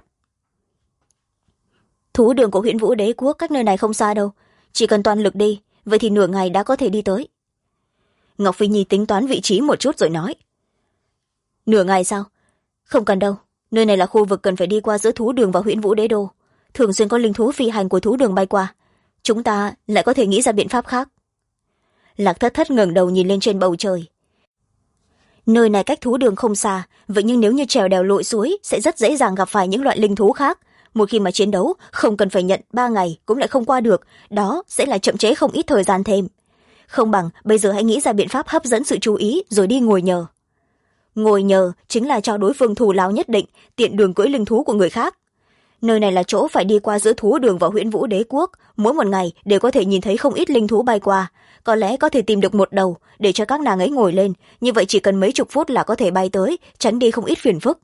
Thú đường của Huyễn Vũ Đế quốc cách nơi này không xa đâu, chỉ cần toàn lực đi, vậy thì nửa ngày đã có thể đi tới. Ngọc Phi Nhi tính toán vị trí một chút rồi nói. Nửa ngày sao? Không cần đâu, nơi này là khu vực cần phải đi qua giữa thú đường và Huyễn Vũ Đế đô, thường xuyên có linh thú phi hành của thú đường bay qua, chúng ta lại có thể nghĩ ra biện pháp khác. Lạc Thất Thất ngẩng đầu nhìn lên trên bầu trời. Nơi này cách thú đường không xa, vậy nhưng nếu như trèo đèo lội suối sẽ rất dễ dàng gặp phải những loại linh thú khác. Một khi mà chiến đấu, không cần phải nhận 3 ngày cũng lại không qua được, đó sẽ là chậm trễ không ít thời gian thêm. Không bằng bây giờ hãy nghĩ ra biện pháp hấp dẫn sự chú ý rồi đi ngồi nhờ. Ngồi nhờ chính là cho đối phương thù lao nhất định, tiện đường cưỡi linh thú của người khác. Nơi này là chỗ phải đi qua giữa thú đường và Huyễn Vũ Đế quốc, mỗi một ngày đều có thể nhìn thấy không ít linh thú bay qua, có lẽ có thể tìm được một đầu để cho các nàng ấy ngồi lên, như vậy chỉ cần mấy chục phút là có thể bay tới, tránh đi không ít phiền phức.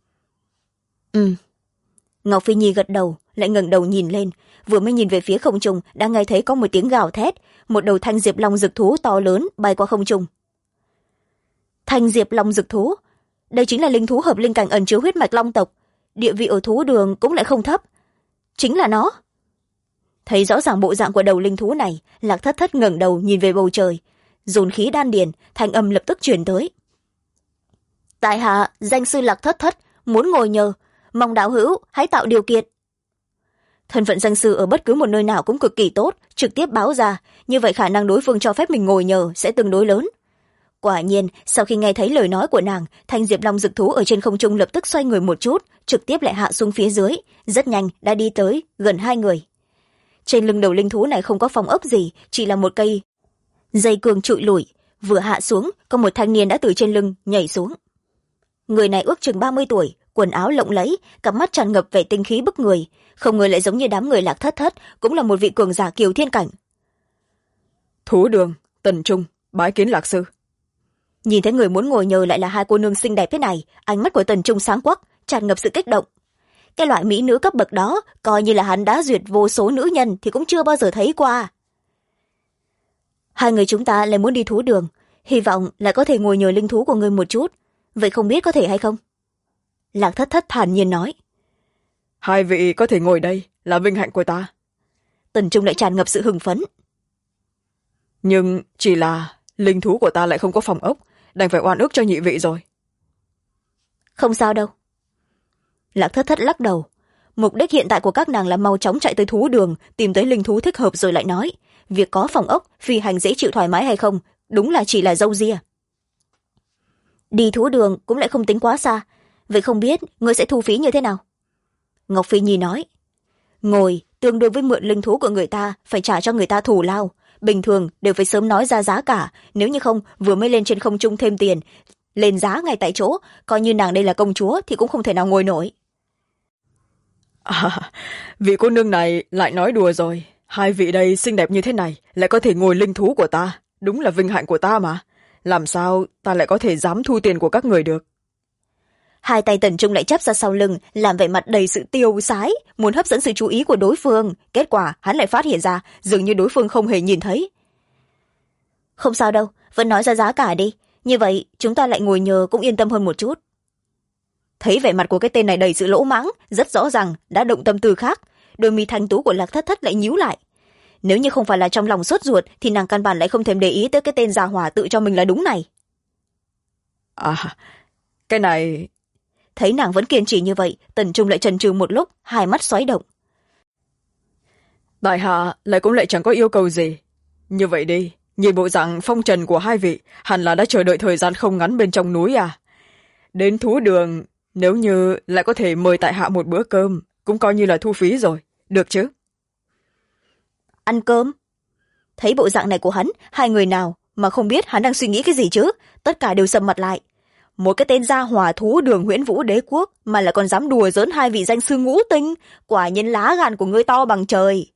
Ngọc Phi Nhi gật đầu, lại ngẩng đầu nhìn lên, vừa mới nhìn về phía không trung đã nghe thấy có một tiếng gào thét, một đầu thanh diệp long dực thú to lớn bay qua không trung. Thanh diệp long dực thú, đây chính là linh thú hợp linh cảnh ẩn chứa huyết mạch long tộc, địa vị ở thú đường cũng lại không thấp, chính là nó. Thấy rõ ràng bộ dạng của đầu linh thú này, Lạc Thất Thất ngẩng đầu nhìn về bầu trời, dồn khí đan điền, thanh âm lập tức truyền tới. Tại hạ danh sư Lạc Thất Thất, muốn ngồi nhờ, mong đạo hữu hãy tạo điều kiện. Thân phận danh sư ở bất cứ một nơi nào cũng cực kỳ tốt, trực tiếp báo ra, như vậy khả năng đối phương cho phép mình ngồi nhờ sẽ tương đối lớn. Quả nhiên, sau khi nghe thấy lời nói của nàng, thanh diệp long dực thú ở trên không trung lập tức xoay người một chút, trực tiếp lại hạ xuống phía dưới, rất nhanh đã đi tới gần 2 người. Trên lưng đầu linh thú này không có phòng ốc gì, chỉ là một cây dây cương trụi lủi, vừa hạ xuống, có một thanh niên đã từ trên lưng nhảy xuống. Người này ước chừng 30 tuổi, quần áo lộng lẫy, cặp mắt tràn ngập vẻ tinh khí bức người, không ngờ lại giống như đám người Lạc Thất Thất, cũng là một vị cường giả kiều thiên cảnh. Thú đường, Tần Trung, bái kiến Lạc sư. Nhìn thấy người muốn ngồi nhờ lại là 2 cô nương xinh đẹp thế này, ánh mắt của Tần Trung sáng quắc, tràn ngập sự kích động. Cái loại mỹ nữ cấp bậc đó, coi như là hắn đã duyệt vô số nữ nhân thì cũng chưa bao giờ thấy qua. 2 người chúng ta lại muốn đi thú đường, hy vọng lại có thể ngồi nhờ linh thú của người một chút, vậy không biết có thể hay không? Lạc Thất Thất thản nhiên nói. 2 vị có thể ngồi đây là vinh hạnh của ta. Tần Trung lại tràn ngập sự hưng phấn. Nhưng chỉ là linh thú của ta lại không có phòng ốc, đành phải oan ức cho nhị vị rồi. Không sao đâu. Lạc Thất Thất lắc đầu. Mục đích hiện tại của các nàng là mau chóng chạy tới thú đường, tìm tới linh thú thích hợp rồi lại nói. Việc có phòng ốc, phi hành dễ chịu thoải mái hay không, đúng là chỉ là dâu ria. Đi thú đường cũng lại không tính quá xa, vậy không biết ngươi sẽ thu phí như thế nào? Ngọc Phi Nhi nói. Ngồi tương đương với mượn linh thú của người ta, phải trả cho người ta thù lao. Bình thường đều phải sớm nói ra giá cả, nếu như không vừa mới lên trên không trung thêm tiền lên giá ngay tại chỗ, coi như nàng đây là công chúa thì cũng không thể nào ngồi nổi. Vị cô nương này lại nói đùa rồi. Hai vị đây xinh đẹp như thế này lại có thể ngồi linh thú của ta, đúng là vinh hạnh của ta mà. Làm sao ta lại có thể dám thu tiền của các người được? Hai tay Tần Trung lại chắp ra sau lưng, làm vẻ mặt đầy sự tiêu sái, muốn hấp dẫn sự chú ý của đối phương. Kết quả hắn lại phát hiện ra dường như đối phương không hề nhìn thấy. Không sao đâu, vẫn nói ra giá cả đi, như vậy chúng ta lại ngồi nhờ cũng yên tâm hơn một chút. Thấy vẻ mặt của cái tên này đầy sự lỗ mãng, rất rõ ràng đã động tâm tư khác. Đôi mi thanh tú của Lạc Thất Thất lại nhíu lại. Nếu như không phải là trong lòng sốt ruột thì nàng căn bản lại không thèm để ý tới cái tên già hỏa tự cho mình là đúng này. Cái này... Thấy nàng vẫn kiên trì như vậy, Tần Trung lại chần chừ một lúc, hai mắt xoáy động. Tại hạ lại cũng lại chẳng có yêu cầu gì. Như vậy đi, nhìn bộ dạng phong trần của hai vị hẳn là đã chờ đợi thời gian không ngắn bên trong núi à. Đến thú đường, nếu như lại có thể mời tại hạ một bữa cơm, cũng coi như là thu phí rồi, được chứ? Ăn cơm? Thấy bộ dạng này của hắn, hai người nào mà không biết hắn đang suy nghĩ cái gì chứ? Tất cả đều sầm mặt lại. Một cái tên gia hỏa thú đường Huyễn Vũ Đế Quốc mà lại còn dám đùa giỡn hai vị danh sư ngũ tinh, quả nhiên lá gan của ngươi to bằng trời.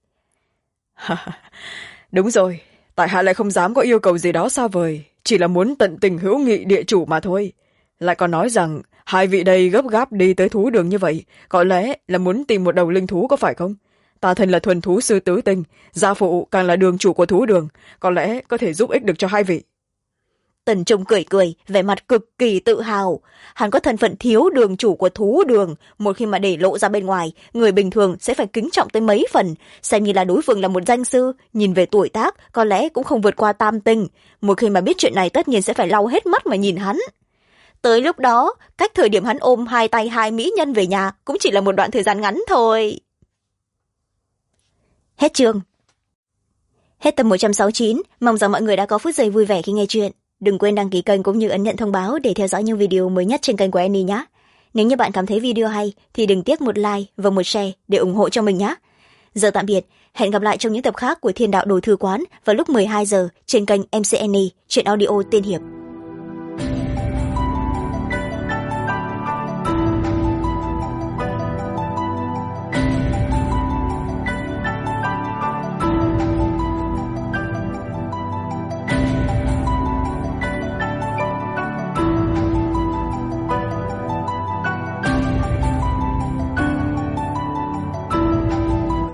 Đúng rồi, tại hạ lại không dám có yêu cầu gì đó xa vời, chỉ là muốn tận tình hữu nghị địa chủ mà thôi. Lại còn nói rằng hai vị đây gấp gáp đi tới thú đường như vậy, có lẽ là muốn tìm một đầu linh thú có phải không? Ta thân là thuần thú sư tứ tinh, gia phụ càng là đường chủ của thú đường, có lẽ có thể giúp ích được cho hai vị. Tần Trung cười cười, vẻ mặt cực kỳ tự hào. Hắn có thân phận thiếu đường chủ của thú đường, một khi mà để lộ ra bên ngoài, người bình thường sẽ phải kính trọng tới mấy phần, xem như là đối phương là một danh sư, nhìn về tuổi tác có lẽ cũng không vượt qua tam tinh. Một khi mà biết chuyện này tất nhiên sẽ phải lau hết mắt mà nhìn hắn. Tới lúc đó, cách thời điểm hắn ôm hai tay hai mỹ nhân về nhà cũng chỉ là một đoạn thời gian ngắn thôi. Hết chương. Hết tập 169, mong rằng mọi người đã có phút giây vui vẻ khi nghe chuyện. Đừng quên đăng ký kênh cũng như ấn nhận thông báo để theo dõi những video mới nhất trên kênh của Annie nhé. Nếu như bạn cảm thấy video hay thì đừng tiếc một like và một share để ủng hộ cho mình nhé. Giờ tạm biệt, hẹn gặp lại trong những tập khác của Thiên Đạo Đồ Thư Quán vào lúc 12 giờ trên kênh MC Annie, truyện audio tiên hiệp.